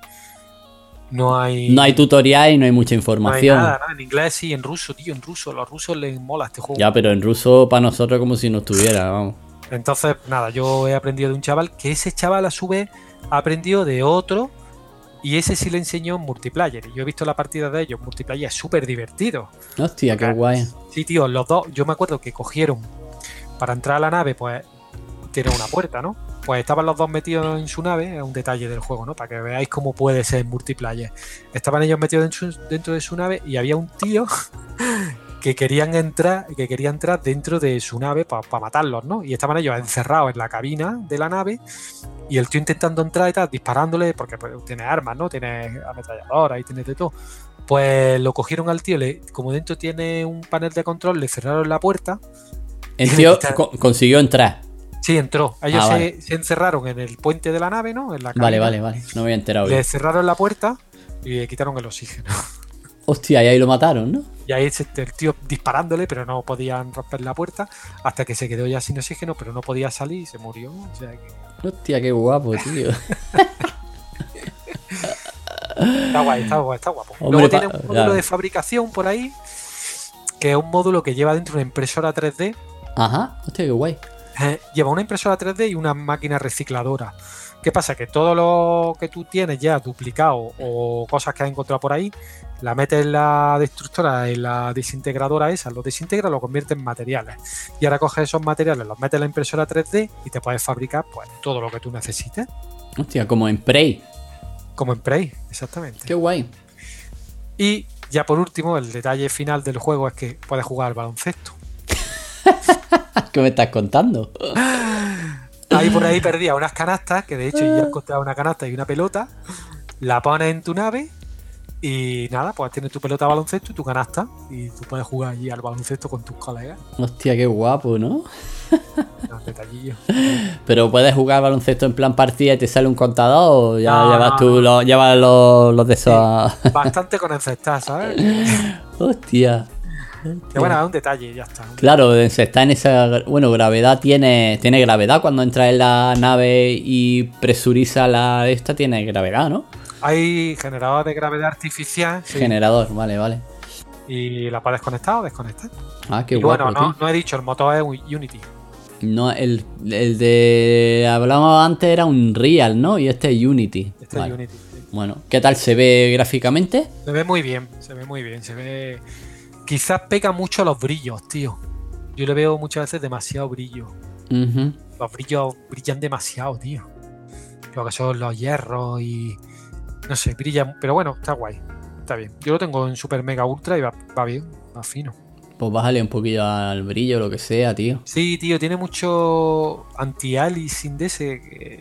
tutorial y no hay mucha información. No hay nada, en inglés sí, en ruso, tío, en ruso. Los rusos les mola este juego. Ya, pero en ruso para nosotros como si no estuviera, vamos. Entonces, nada, yo he aprendido de un chaval que ese chaval a su vez aprendió de otro y ese sí le enseñó en multiplayer. Y yo he visto la partida de ellos, multiplayer es súper divertido. Hostia, qué guay. Sí, tío, los dos, yo me acuerdo que cogieron para entrar a la nave, pues tiene una puerta, ¿no? Pues estaban los dos metidos en su nave, es un detalle del juego, ¿no? Para que veáis cómo puede ser multiplayer. Estaban ellos metidos dentro de su nave y había un tío que quería entrar dentro de su nave para matarlos, ¿no? Y estaban ellos encerrados en la cabina de la nave y el tío intentando entrar y tal, disparándole, porque pues, tiene armas, ¿no? Tiene ametralladoras y tiene de todo. Pues lo cogieron al tío, como dentro tiene un panel de control, le cerraron la puerta. El tío consiguió entrar. Sí, entró. Ellos se encerraron en el puente de la nave, ¿no? En la cabina. Vale. No me había enterado. Le cerraron la puerta y le quitaron el oxígeno. Hostia, y ahí lo mataron, ¿no? Y ahí el tío disparándole, pero no podían romper la puerta hasta que se quedó ya sin oxígeno, pero no podía salir y se murió. O sea que... Hostia, qué guapo, tío. Está guay, está guapo. Hombre, Luego tiene un módulo claro. de fabricación por ahí, que es un módulo que lleva dentro una impresora 3D. Ajá, hostia, qué guay. Lleva una impresora 3D y una máquina recicladora. ¿Qué pasa? Que todo lo que tú tienes ya duplicado o cosas que has encontrado por ahí, la metes en la destructora, en la desintegradora esa, lo desintegra, lo convierte en materiales. Y ahora coges esos materiales, los metes en la impresora 3D y te puedes fabricar pues todo lo que tú necesites. Hostia, como en Prey. Como en Prey, exactamente. Qué guay. Y ya por último, el detalle final del juego es que puedes jugar al baloncesto. ¿Qué me estás contando? Ahí por ahí perdía unas canastas, que de hecho ya he encontrado una canasta y una pelota, la pones en tu nave y nada, pues tienes tu pelota de baloncesto y tu canasta y tú puedes jugar allí al baloncesto con tus colegas. Hostia, qué guapo, ¿no? Unos detallillos. Pero puedes jugar baloncesto en plan partida y te sale un contador o ya No, llevas no, tú no. llevas los de esos. Bastante con encestar, ¿sabes? Hostia. Que bueno, es un detalle, ya está. Claro, se está en esa. Bueno, gravedad tiene gravedad cuando entras en la nave y presuriza la esta, tiene gravedad, ¿no? Hay generador de gravedad artificial, sí, Generador, vale. y la puedes conectar o desconectar. Ah, qué Y guapo, bueno, tío. no he dicho, el motor es un Unity. No, el de hablábamos antes era un Real, ¿no? Y este es Unity. Este Vale. es Unity. Sí. Bueno, ¿qué tal se ve gráficamente? Se ve muy bien, se ve muy bien, se ve... Quizás pega mucho los brillos, tío. Yo le veo muchas veces demasiado brillo. Ujú. Los brillos brillan demasiado, tío. Lo que son los hierros y... No sé, brillan... Pero bueno, está guay. Está bien. Yo lo tengo en Super Mega Ultra y va bien, va fino. Pues bájale un poquillo al brillo, lo que sea, tío. Sí, tío, tiene mucho anti-aliasing de ese...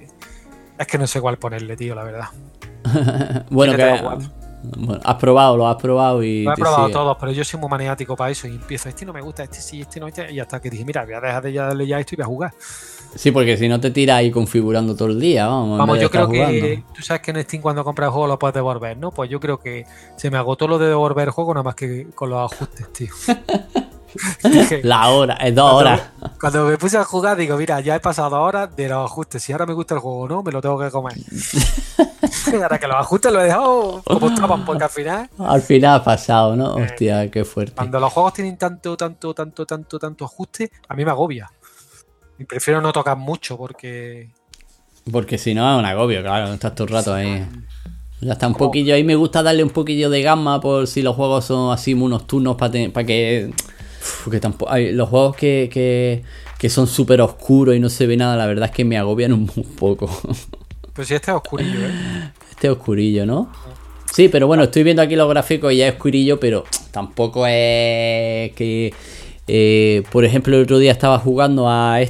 Es que no sé cuál ponerle, tío, la verdad. Bueno, Tiene que tres watts. bueno, lo has probado y Lo he te probado sigue. todos, pero yo soy muy maniático para eso y empiezo, este no me gusta, este sí, este no, este... Y hasta que dije, mira, voy a dejar de darle ya esto y voy a jugar. Sí, porque si no te tiras ahí configurando todo el día, vamos. en Vamos, vez de yo estar creo que jugando. tú sabes que en Steam cuando compras el juego lo puedes devolver, ¿no? Pues yo creo que se me agotó lo de devolver el juego nada más que con los ajustes, tío. Dije, La hora, es 2 horas. cuando me puse a jugar, digo, mira, ya he pasado 2 horas de los ajustes. Si ahora me gusta el juego o no, me lo tengo que comer. Ahora que los ajustes los he dejado como estaban, porque al final, Al final ha pasado, ¿no? Hostia, qué fuerte. cuando los juegos tienen tanto ajuste, a mí me agobia. Y prefiero no tocar mucho porque... Porque si no es un agobio, claro, no estás todo el rato ahí. Ya está un poquillo ahí, me gusta darle un poquillo de gama por si los juegos son así unos turnos para que... que tampoco, los juegos que son súper oscuros y no se ve nada, la verdad es que me agobian un poco. Pues si este es oscurillo, ¿eh? Este oscurillo, ¿no? Sí, pero bueno, estoy viendo aquí los gráficos y ya es oscurillo, pero tampoco es que... por ejemplo, el otro día estaba jugando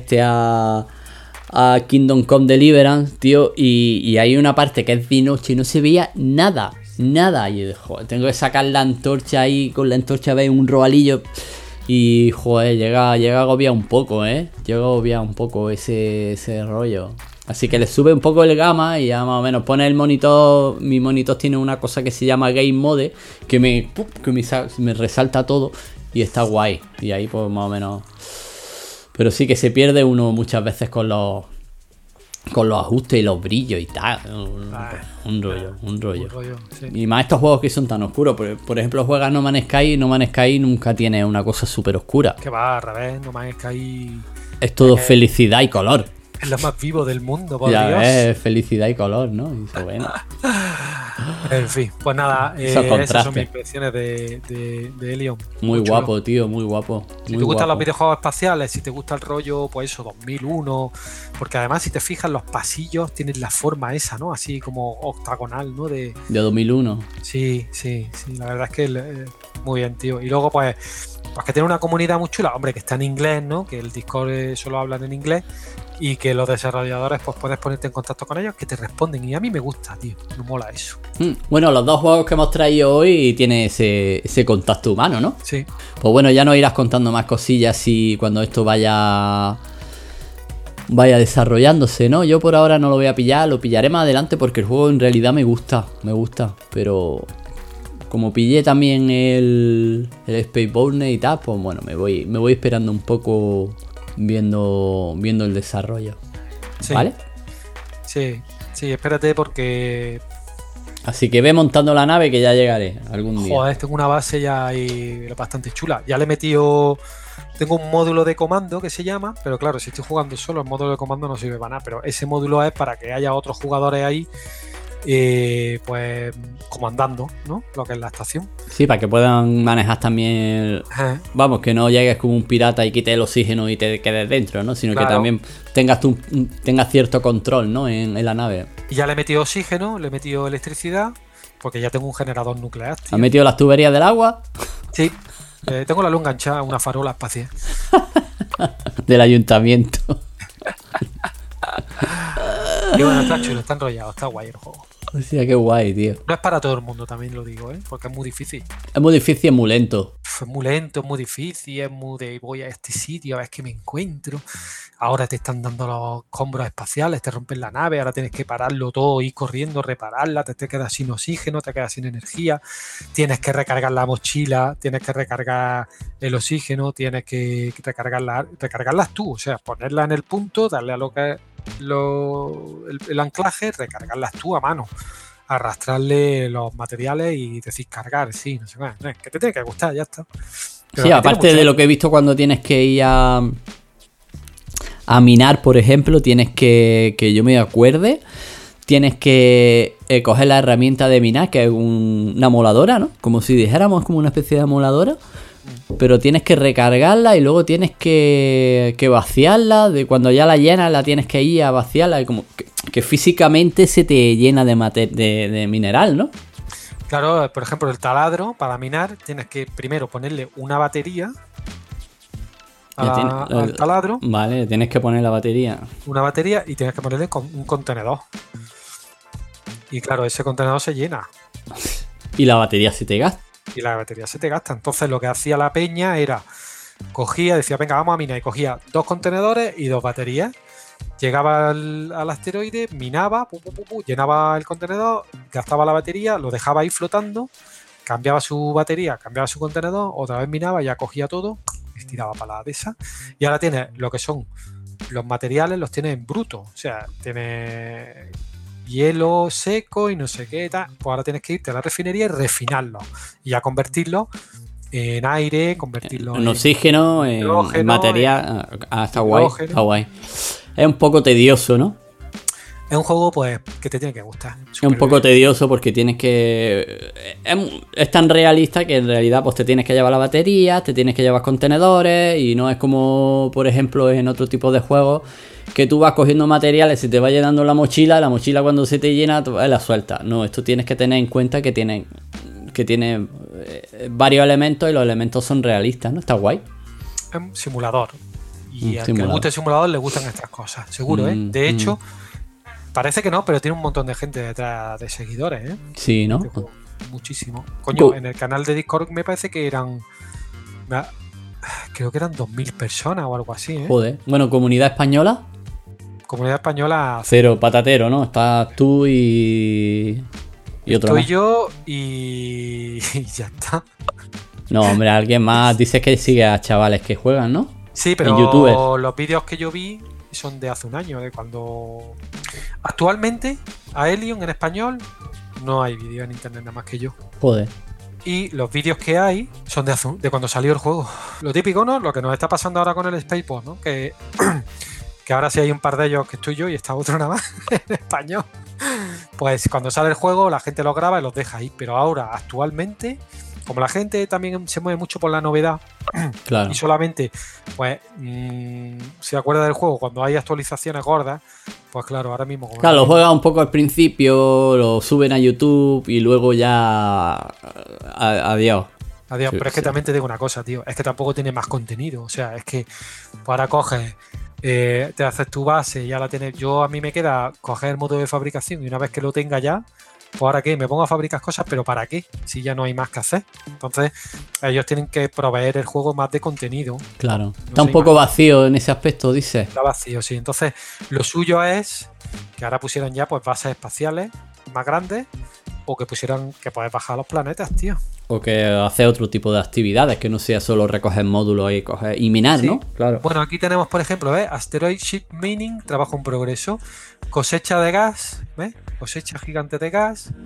a Kingdom Come Deliverance, tío, y hay una parte que es de noche y no se veía nada. Y yo, joder, tengo que sacar la antorcha ahí, con la antorcha veis un robalillo. Y joder, llega a agobiar un poco, llega a agobiar un poco ese rollo. Así que le sube un poco el gama y ya más o menos pone el monitor. Mi monitor tiene una cosa que se llama Game Mode, que me resalta todo y está guay. Y ahí pues más o menos... Pero sí que se pierde uno muchas veces con los ajustes y los brillos y tal. Un rollo. Un rollo, sí. Y más estos juegos que son tan oscuros. Por ejemplo, juegas No Man's Sky y No Man's Sky nunca tiene una cosa súper oscura. Que va, al revés, No Man's Sky Es todo felicidad y color. es lo más vivo del mundo, por Ya Dios. ves, felicidad y color, ¿no? Y eso, bueno. En fin, pues nada, Esos esas son contrastes. mis impresiones de Helion. Muy chulo. guapo, tío, muy guapo. Si Muy te gustan guapo. los videojuegos espaciales, si te gusta el rollo, pues eso, 2001, porque además si te fijas los pasillos tienen la forma esa, ¿no? Así como octagonal, ¿no? De 2001. Sí, la verdad es que muy bien, tío. Y luego pues que tiene una comunidad muy chula, hombre, que está en inglés, ¿no? Que el Discord solo hablan en inglés y que los desarrolladores pues puedes ponerte en contacto con ellos que te responden y a mí me gusta, tío, me mola eso. Bueno, los dos juegos que hemos traído hoy tienen ese contacto humano, ¿no? Sí. Pues bueno, ya nos irás contando más cosillas y cuando esto vaya desarrollándose, ¿no? Yo por ahora no lo voy a pillar, lo pillaré más adelante porque el juego en realidad me gusta, pero como pillé también el Spaceborne y tal, pues bueno, me voy esperando un poco viendo el desarrollo. Sí. ¿Vale? Sí, espérate porque Así que ve montando la nave que ya llegaré algún día. Joder, tengo una base ya ahí bastante chula. Ya le he metido... Tengo un módulo de comando que se llama, pero claro, si estoy jugando solo, el módulo de comando no sirve para nada, pero ese módulo es para que haya otros jugadores ahí, pues comandando, ¿no? Lo que es la estación. Sí, para que puedan manejar también... Vamos, que no llegues como un pirata y quites el oxígeno y te quedes dentro, ¿no? Sino claro, que también tengas cierto control, ¿no? En la nave. Y ya le he metido oxígeno, le he metido electricidad, porque ya tengo un generador nuclear, tío. ¿Has metido las tuberías del agua? Sí. Tengo la luz enganchada a una farola espacial. Del ayuntamiento. Y bueno, está chulo, está enrollado, está guay el juego. Hostia, qué guay, tío. No es para todo el mundo, también lo digo, porque es muy difícil. Es muy difícil y es muy lento. Es muy lento, es muy difícil, es muy de voy a este sitio, a ver qué me encuentro. Ahora te están dando los escombros espaciales, te rompen la nave, ahora tienes que pararlo todo, ir corriendo, repararla, te quedas sin oxígeno, te quedas sin energía, tienes que recargar la mochila, tienes que recargar el oxígeno, tienes que recargarlas tú, o sea, ponerla en el punto, darle a lo que es el anclaje, recargarlas tú a mano, arrastrarle los materiales y decir cargar, sí, no sé qué, que te tiene que gustar, ya está. Pero sí, aparte de lo que he visto cuando tienes que ir a minar, por ejemplo, tienes que yo me acuerde, tienes que coger la herramienta de minar, que es una moladora, ¿no? Como si dijéramos, como una especie de moladora, pero tienes que recargarla y luego tienes que vaciarla, de cuando ya la llenas la tienes que ir a vaciarla, y como que físicamente se te llena de mineral, ¿no? Claro, por ejemplo, el taladro, para minar, tienes que primero ponerle una batería al taladro. Vale, tienes que poner la batería. Una batería y tienes que ponerle un contenedor. Y claro, ese contenedor se llena. Y la batería se te gasta. Y la batería se te gasta. Entonces lo que hacía la peña era, decía, venga, vamos a minar. Y cogía 2 contenedores y 2 baterías. Llegaba al asteroide, minaba, llenaba el contenedor, gastaba la batería, lo dejaba ahí flotando, cambiaba su batería, cambiaba su contenedor, otra vez minaba, ya cogía todo, estiraba para la de esa, y ahora tiene lo que son los materiales, los tiene en bruto, o sea, tiene hielo seco y no sé qué tal, pues ahora tienes que irte a la refinería y refinarlo, y a convertirlo en aire, convertirlo en oxígeno, en material. Está guay, está guay. Es un poco tedioso, ¿no? Es un juego, pues, que te tiene que gustar. Es un poco tedioso porque tienes que... Es tan realista que en realidad pues te tienes que llevar la batería, te tienes que llevar contenedores y no es como, por ejemplo, en otro tipo de juegos que tú vas cogiendo materiales, se te va llenando la mochila cuando se te llena la suelta. No, esto tienes que tener en cuenta que tiene varios elementos y los elementos son realistas, ¿no? Está guay. Es un simulador. Y al que le guste el simulador le gustan estas cosas, seguro, ¿eh? De hecho, parece que no, pero tiene un montón de gente detrás de seguidores, ¿eh? Sí, ¿no? Muchísimo. Coño, en el canal de Discord me parece que creo que eran 2.000 personas o algo así, ¿eh? Joder. Bueno, comunidad española. Comunidad española... Cero, patatero, ¿no? Estás tú y otro más. Estoy yo y ya está. No, hombre, alguien más. Dices que sigue a chavales que juegan, ¿no? Sí, pero los vídeos que yo vi son de hace un año, de cuando... Actualmente, a Helion en español no hay vídeo en internet nada más que yo. Joder. Y los vídeos que hay son de cuando salió el juego. Lo típico, ¿no? Lo que nos está pasando ahora con el Spaceport, ¿no? Que ahora sí hay un par de ellos que estoy yo y está otro nada más en español. Pues cuando sale el juego la gente los graba y los deja ahí. Pero ahora, actualmente... Como la gente también se mueve mucho por la novedad, claro, y solamente pues se acuerda del juego cuando hay actualizaciones gordas, pues claro, ahora mismo... Claro, lo juegan un poco al principio, lo suben a YouTube y luego ya... Adiós. Adiós, sí, pero es que también te digo una cosa, tío, es que tampoco tiene más contenido, o sea, es que pues ahora coges... te haces tu base, ya la tienes... A mí me queda coger el modo de fabricación y una vez que lo tenga ya... Pues ahora qué, me pongo a fabricar cosas, pero ¿para qué? Si ya no hay más que hacer. Entonces, ellos tienen que proveer el juego más de contenido. Claro. No está un poco vacío en ese aspecto, dice. Está vacío, sí. Entonces, lo suyo es que ahora pusieran ya pues bases espaciales más grandes o que pusieran que puedes bajar los planetas, tío. O que hacer otro tipo de actividades, que no sea solo recoger módulos y minar, sí, ¿no? Claro. Bueno, aquí tenemos, por ejemplo, Asteroid Ship Mining, trabajo en progreso, cosecha de gas, ¿ves? Cosecha gigante de gas,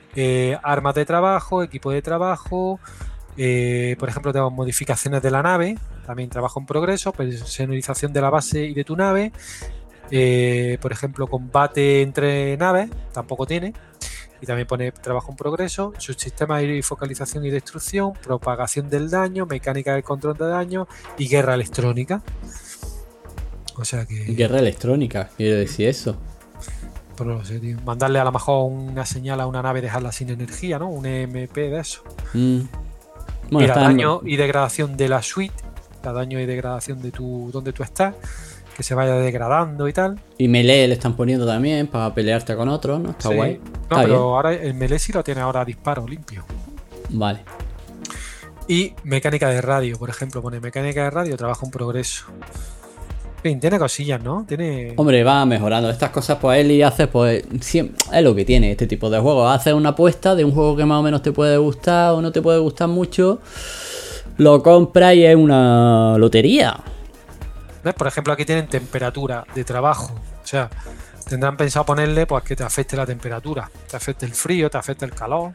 armas de trabajo, equipo de trabajo, por ejemplo tenemos modificaciones de la nave, también trabajo en progreso, personalización de la base y de tu nave, por ejemplo combate entre naves, tampoco tiene, y también pone trabajo en progreso, subsistemas y focalización y destrucción, propagación del daño, mecánica del control de daño y guerra electrónica. O sea que... Guerra electrónica, quiere decir eso. Pues no lo sé, tío. Mandarle a lo mejor una señal a una nave y dejarla sin energía, ¿no? Un EMP de eso. Bueno, Mira, daño y degradación de la suite, daño y degradación de donde tú estás, que se vaya degradando y tal. Y melee le están poniendo también para pelearte con otros, ¿no? Está guay. No, Está pero bien. ahora el melee sí lo tiene ahora a disparo limpio. Vale. Y mecánica de radio, por ejemplo, pone mecánica de radio, trabajo en progreso. En fin, tiene cosillas, ¿no? Tiene... Hombre, va mejorando estas cosas, pues él y hace, pues es lo que tiene este tipo de juegos. Haces una apuesta de un juego que más o menos te puede gustar o no te puede gustar mucho, lo compras y es una lotería. ¿Ves? Por ejemplo, aquí tienen temperatura de trabajo. O sea, tendrán pensado ponerle pues que te afecte la temperatura, te afecte el frío, te afecte el calor.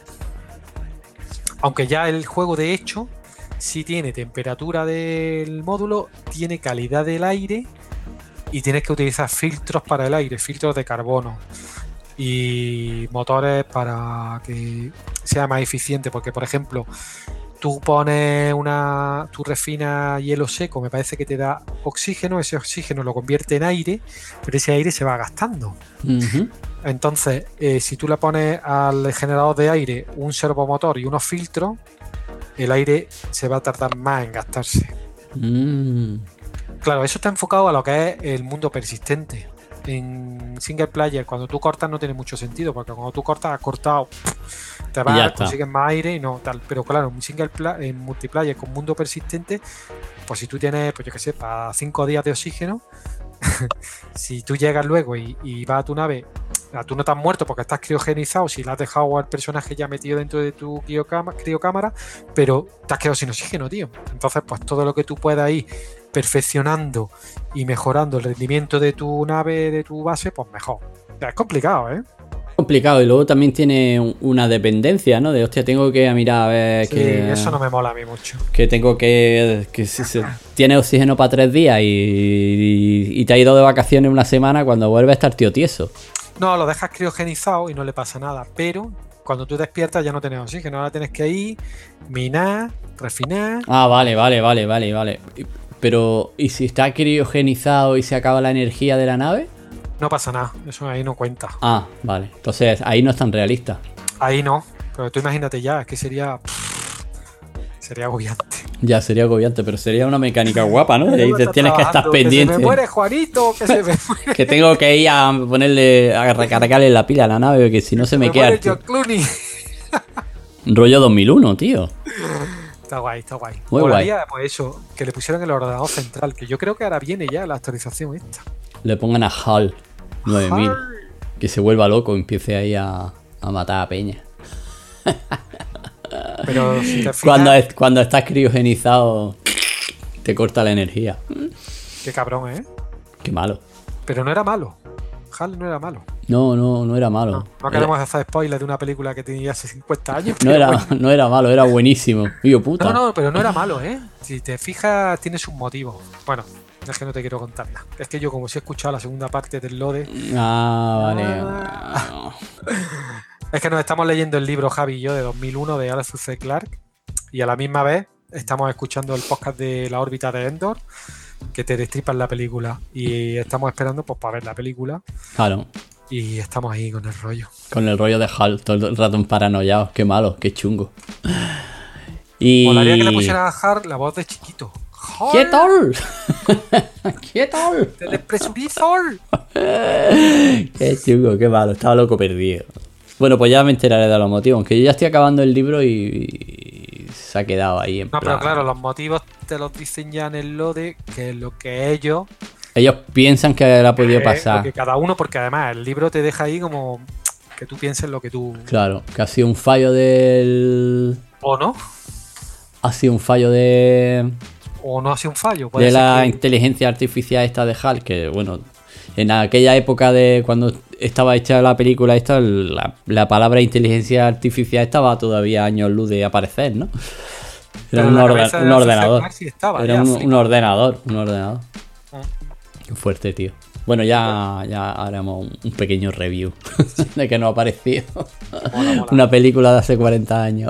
Aunque ya el juego de hecho sí tiene temperatura del módulo, tiene calidad del aire y tienes que utilizar filtros para el aire, filtros de carbono y motores para que sea más eficiente, porque por ejemplo tú pones tú refinas hielo seco, me parece que te da oxígeno, ese oxígeno lo convierte en aire, pero ese aire se va gastando. Entonces, si tú le pones al generador de aire un servomotor y unos filtros, el aire se va a tardar más en gastarse. Claro, eso está enfocado a lo que es el mundo persistente. En single player, cuando tú cortas no tiene mucho sentido, porque cuando tú cortas, has cortado, te vas, consigues más aire y no tal. Pero claro, en multiplayer con mundo persistente, pues si tú tienes, pues yo qué sé, para 5 días de oxígeno, si tú llegas luego y vas a tu nave, tú no te has muerto porque estás criogenizado, si le has dejado al personaje ya metido dentro de tu criocámara, pero te has quedado sin oxígeno, tío. Entonces, pues todo lo que tú puedas ir perfeccionando y mejorando el rendimiento de tu nave, de tu base, pues mejor. O sea, es complicado, ¿eh? Complicado, y luego también tiene una dependencia, ¿no? De hostia, tengo que mirar a ver que... eso no me mola a mí mucho. Que tengo que si tienes oxígeno para 3 días y te has ido de vacaciones una semana, cuando vuelves a estar tío tieso. No, lo dejas criogenizado y no le pasa nada, pero cuando tú despiertas ya no tienes oxígeno, ahora tienes que ir, minar, refinar... Ah, vale. Pero, ¿y si está criogenizado y se acaba la energía de la nave? No pasa nada, eso ahí no cuenta. Ah, vale. Entonces, ahí no es tan realista. Ahí no, pero tú imagínate ya, es que sería agobiante. Ya, sería agobiante, pero sería una mecánica guapa, ¿no? Y tienes que estar pendiente. Que se me muere Juanito, que se me muere. Que tengo que ir a a recargarle la pila a la nave, que si no se me queda... George Clooney. Rollo 2001, tío. Está guay. Muy guay. Pues eso, que le pusieran el ordenador central, que yo creo que ahora viene ya la actualización esta. Le pongan a HAL 9000. Que se vuelva loco y empiece ahí a matar a peña. Pero si te fijas... Cuando estás criogenizado, te corta la energía. Qué cabrón, ¿eh? Qué malo. Pero no era malo. HAL no era malo. No era malo. No queremos hacer spoilers de una película que tenía hace 50 años. No era malo, era buenísimo. Hijo puta. No, pero no era malo, ¿eh? Si te fijas, tiene sus motivos. Bueno, es que no te quiero contar nada. Es que yo, como si he escuchado la segunda parte del Lode... Vale. Es que nos estamos leyendo el libro, Javi y yo, de 2001, de Arthur C. Clarke, y a la misma vez estamos escuchando el podcast de La órbita de Endor, que te destripan la película, y estamos esperando pues para ver la película. Claro. Y estamos ahí con el rollo. Con el rollo de HAL, todo el rato paranoiados. Qué malo, qué chungo. Y... Molaría que le pusieran a HAL la voz de chiquito. ¿Qué tal? ¿Qué tal? ¡Te despresurizo! Qué chungo, qué malo. Estaba loco perdido. Bueno, pues ya me enteraré de los motivos. Aunque yo ya estoy acabando el libro y se ha quedado ahí en plan... pero claro, los motivos te los dicen ya en el Lode, que es lo que ellos piensan que le ha podido pasar. Porque cada uno, porque además el libro te deja ahí como que tú pienses lo que tú... Claro, que ha sido un fallo del... ¿O no? Ha sido un fallo de... O no ha sido un fallo. De la inteligencia artificial esta de HAL, que bueno... En aquella época de cuando estaba hecha la película esta, la palabra inteligencia artificial estaba todavía años luz de aparecer, ¿no? Era un ordenador. Era un ordenador. Qué fuerte, tío. Bueno, ya haremos un pequeño review de que nos ha parecido. Mola. Una película de hace 40 años.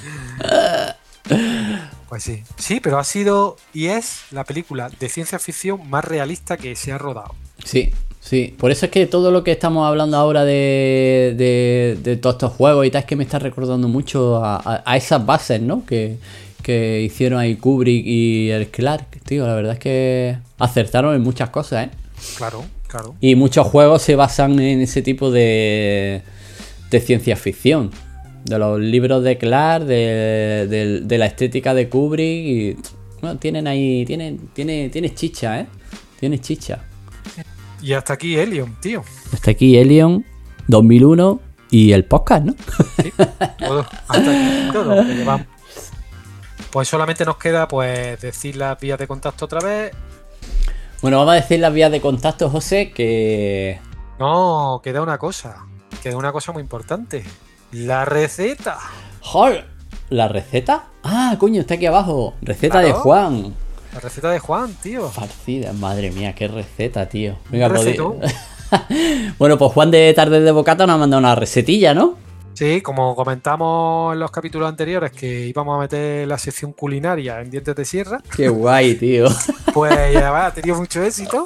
Pues sí. Sí, pero ha sido y es la película de ciencia ficción más realista que se ha rodado. Sí. Por eso es que todo lo que estamos hablando ahora de todos estos juegos y tal, es que me está recordando mucho a esas bases, ¿no? Que hicieron ahí Kubrick y el Clark, tío. La verdad es que acertaron en muchas cosas, ¿eh? Claro. Y muchos juegos se basan en ese tipo de ciencia ficción. De los libros de Clark, de la estética de Kubrick. Y, bueno, tienen ahí. Tienes chicha, ¿eh? Tienes chicha. Y hasta aquí Elion, tío. Hasta aquí Elion, 2001 y el podcast, ¿no? Sí, todo. Hasta aquí todo lo que llevamos. Pues solamente nos queda pues decir las vías de contacto otra vez. Bueno, vamos a decir las vías de contacto, José, que... No, queda una cosa muy importante. La receta. ¡Jol! ¿La receta? Ah, coño, está aquí abajo. Receta de Juan. La receta de Juan, tío. Farcida, madre mía, qué receta, tío. Venga, bueno, pues Juan de Tardes de Bocata nos ha mandado una recetilla, ¿no? Sí, como comentamos en los capítulos anteriores que íbamos a meter la sección culinaria en Dientes de Sierra. Qué guay, tío. Pues ya ha tenido mucho éxito.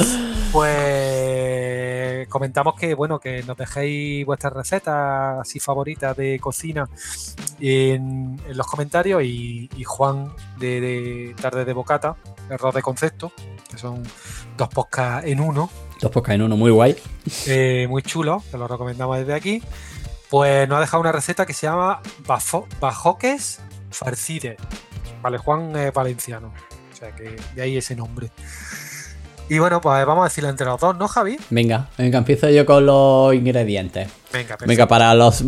Pues comentamos que bueno, que nos dejéis vuestras recetas así favoritas de cocina en los comentarios y Juan de Tardes de Bocata, Error de Concepto, que son 2 podcasts en uno. 2 podcasts en uno, muy guay. Muy chulo, que lo recomendamos desde aquí. Pues nos ha dejado una receta que se llama bajoques farcides. Vale, Juan es valenciano, o sea que de ahí ese nombre. Y bueno, pues vamos a decirlo entre los dos, ¿no, Javi? Venga, empiezo yo con los ingredientes. Venga, para los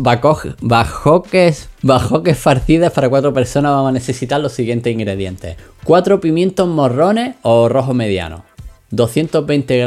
bajoques farcides para 4 personas vamos a necesitar los siguientes ingredientes. 4 pimientos morrones o rojo mediano. 220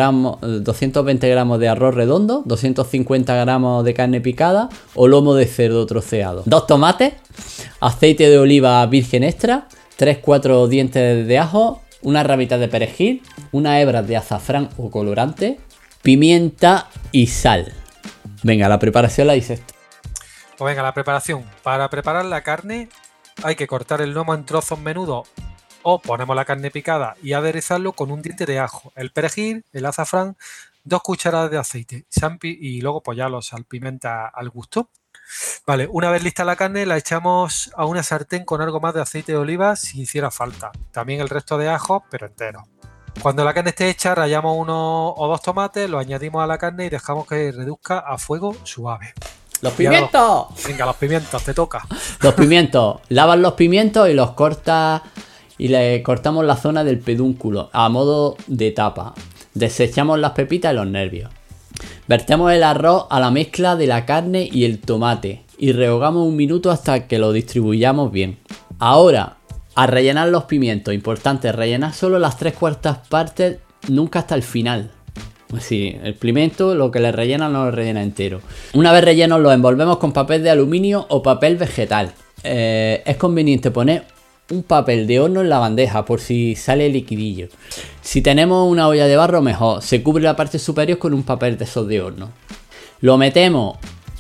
gramos de arroz redondo, 250 gramos de carne picada o lomo de cerdo troceado, 2 tomates, aceite de oliva virgen extra, 3-4 dientes de ajo, una ramita de perejil, una hebra de azafrán o colorante, pimienta y sal. Venga, la preparación la dices tú. Pues venga, la preparación. Para preparar la carne hay que cortar el lomo en trozos menudos o ponemos la carne picada y aderezarlo con un diente de ajo, el perejil, el azafrán, 2 cucharadas de aceite y luego pues ya los salpimenta al gusto. Vale, una vez lista la carne la echamos a una sartén con algo más de aceite de oliva si hiciera falta. También el resto de ajos, pero enteros. Cuando la carne esté hecha rallamos 1 o 2 tomates, los añadimos a la carne y dejamos que reduzca a fuego suave. ¡Los pimientos! Venga, los pimientos, te toca. Los pimientos. Lavas los pimientos y los cortas... Y le cortamos la zona del pedúnculo a modo de tapa. Desechamos las pepitas y los nervios. Vertemos el arroz a la mezcla de la carne y el tomate y rehogamos 1 minuto hasta que lo distribuyamos bien. Ahora, a rellenar los pimientos. Importante, rellenar solo las 3/4 partes, nunca hasta el final. Sí, el pimiento lo que le rellena no lo rellena entero. Una vez rellenos lo envolvemos con papel de aluminio o papel vegetal. Es conveniente poner un papel de horno en la bandeja por si sale liquidillo. Si tenemos una olla de barro mejor, se cubre la parte superior con un papel de esos de horno. Lo metemos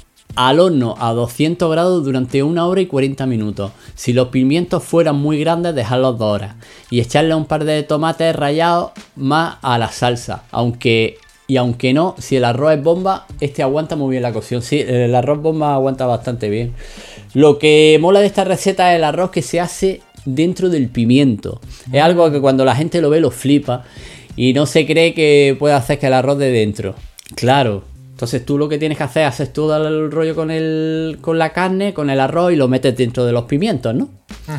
al horno a 200 grados durante 1 hora y 40 minutos. Si los pimientos fueran muy grandes, dejarlos 2 horas y echarle un par de tomates rallados más a la salsa. Aunque no, si el arroz es bomba, este aguanta muy bien la cocción. Sí, el arroz bomba aguanta bastante bien. Lo que mola de esta receta es el arroz que se hace dentro del pimiento. Es algo que cuando la gente lo ve lo flipa y no se cree que puede hacer que el arroz de dentro. Claro. Entonces tú lo que tienes que hacer es hacer todo el rollo con la carne, con el arroz y lo metes dentro de los pimientos, ¿no?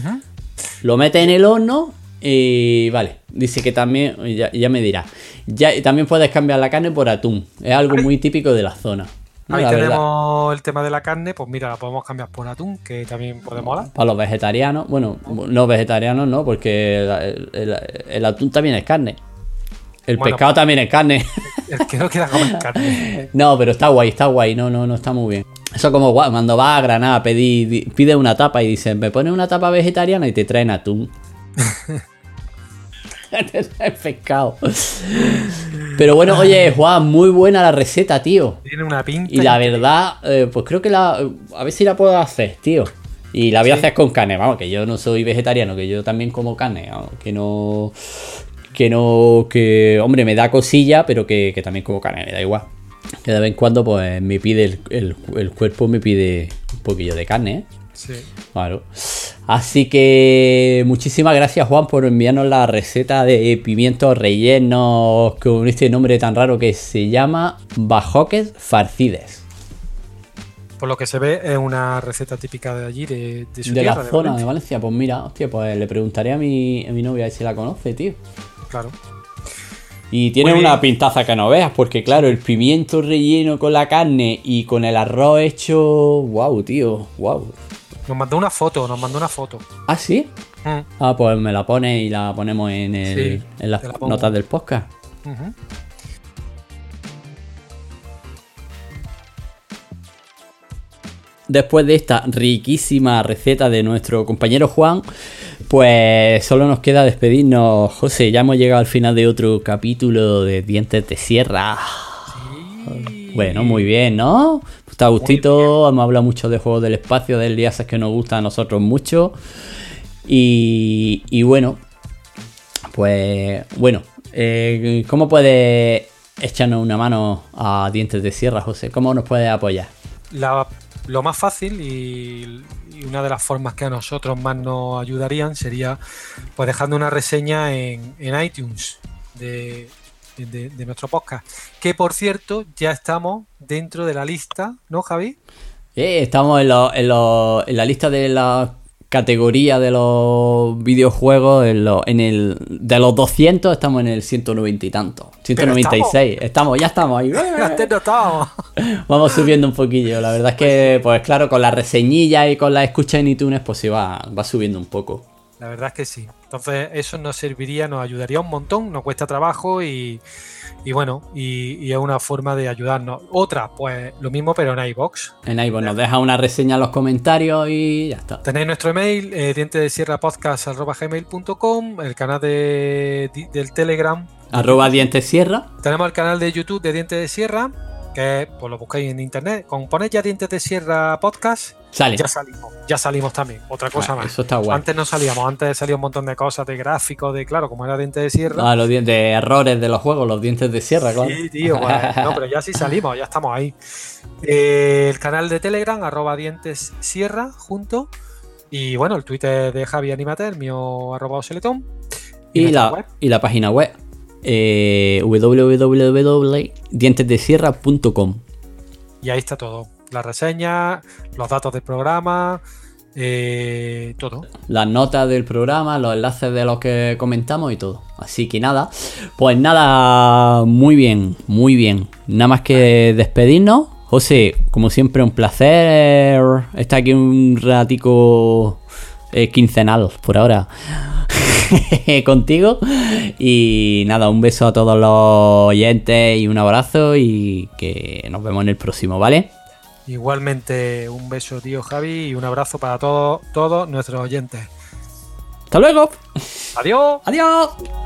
Lo metes en el horno y vale. Dice que también, ya me dirá. También puedes cambiar la carne por atún. Es algo muy típico de la zona. Ahí tenemos el tema de la carne, pues mira, la podemos cambiar por atún, que también puede molar. Para los vegetarianos, bueno, no vegetarianos no, porque el atún también es carne. El pescado también es carne. El que no quiera comer carne. No, pero está guay, no está muy bien. Eso como cuando vas a Granada, pide una tapa y dicen, me pones una tapa vegetariana y te traen atún. Te traen pescado. Pero bueno, oye, Juan, muy buena la receta, tío. Tiene una pinta. Y la verdad, pues creo que a ver si la puedo hacer, tío. Y la voy a hacer con carne, vamos, que yo no soy vegetariano, que yo también como carne, vamos, que hombre, me da cosilla, pero que también como carne, me da igual. Que de vez en cuando, pues, me pide el cuerpo me pide un poquillo de carne, ¿eh? Sí. Claro. Así que muchísimas gracias, Juan, por enviarnos la receta de pimientos rellenos con este nombre tan raro que se llama bajoques farcides. Por lo que se ve, es una receta típica de allí, de su De tierra, la zona de Valencia. Valencia. Pues mira, hostia, pues le preguntaré a mi novia si la conoce, tío. Claro. Y tiene Muy bien. una pintaza que no veas, porque claro, el pimiento relleno con la carne y con el arroz hecho... Wow, tío, wow. Nos mandó una foto. ¿Ah, sí? Mm. Ah, pues me la pone y la ponemos en Sí, las te la pongo. notas del podcast. Ujú. Después de esta riquísima receta de nuestro compañero Juan, pues solo nos queda despedirnos, José. Ya hemos llegado al final de otro capítulo de Dientes de Sierra. Sí. Bueno, muy bien, ¿no? Está a gustito, hemos hablado mucho de juegos del espacio, del Liasas que nos gusta a nosotros mucho. Y bueno, pues bueno, ¿cómo puedes echarnos una mano a Dientes de Sierra, José? ¿Cómo nos puedes apoyar? Lo más fácil y una de las formas que a nosotros más nos ayudarían sería pues dejando una reseña en iTunes de nuestro podcast. Que por cierto, ya estamos dentro de la lista, ¿no, Javi? Estamos en la lista de la categoría de los videojuegos, de los 200 estamos en el 190 y tanto, 196, ya estamos ahí. Antes no estábamos. Vamos subiendo un poquillo, la verdad es que, pues claro, con la reseñilla y con la escucha en iTunes, pues sí va subiendo un poco. La verdad es que sí. Entonces eso nos serviría, nos ayudaría un montón, nos cuesta trabajo y bueno, y es una forma de ayudarnos. Otra, pues lo mismo pero en iVoox. En iVoox nos deja una reseña en los comentarios y ya está. Tenéis nuestro email, dientesdesierrapodcast@gmail.com, el canal del Telegram. @dientesierra. Tenemos el canal de YouTube de Dientes de Sierra, que pues lo buscáis en internet. Como ponéis ya Dientes de Sierra Podcast, Sale. ya salimos también. Otra cosa más. Eso está guay. Antes no salíamos, antes salía un montón de cosas, de gráficos, claro, como era Dientes de Sierra. Los dientes, errores de los juegos, los Dientes de Sierra, claro. Sí, tío, pues, no, pero ya sí salimos, ya estamos ahí. El canal de Telegram, @dientessierra, junto. Y bueno, el Twitter de Javi Animater, mío @oseletón. Y la página web, www.dientesdesierra.com. Y ahí está todo. La reseña, los datos del programa, todo. Las notas del programa, los enlaces de los que comentamos y todo. Así que nada, pues nada, muy bien, muy bien. Nada más que despedirnos. José, como siempre, un placer estar aquí un ratico quincenal por ahora contigo. Y nada, un beso a todos los oyentes y un abrazo y que nos vemos en el próximo, ¿vale? Igualmente, un beso, tío Javi, y un abrazo para todos nuestros oyentes. ¡Hasta luego! ¡Adiós! ¡Adiós!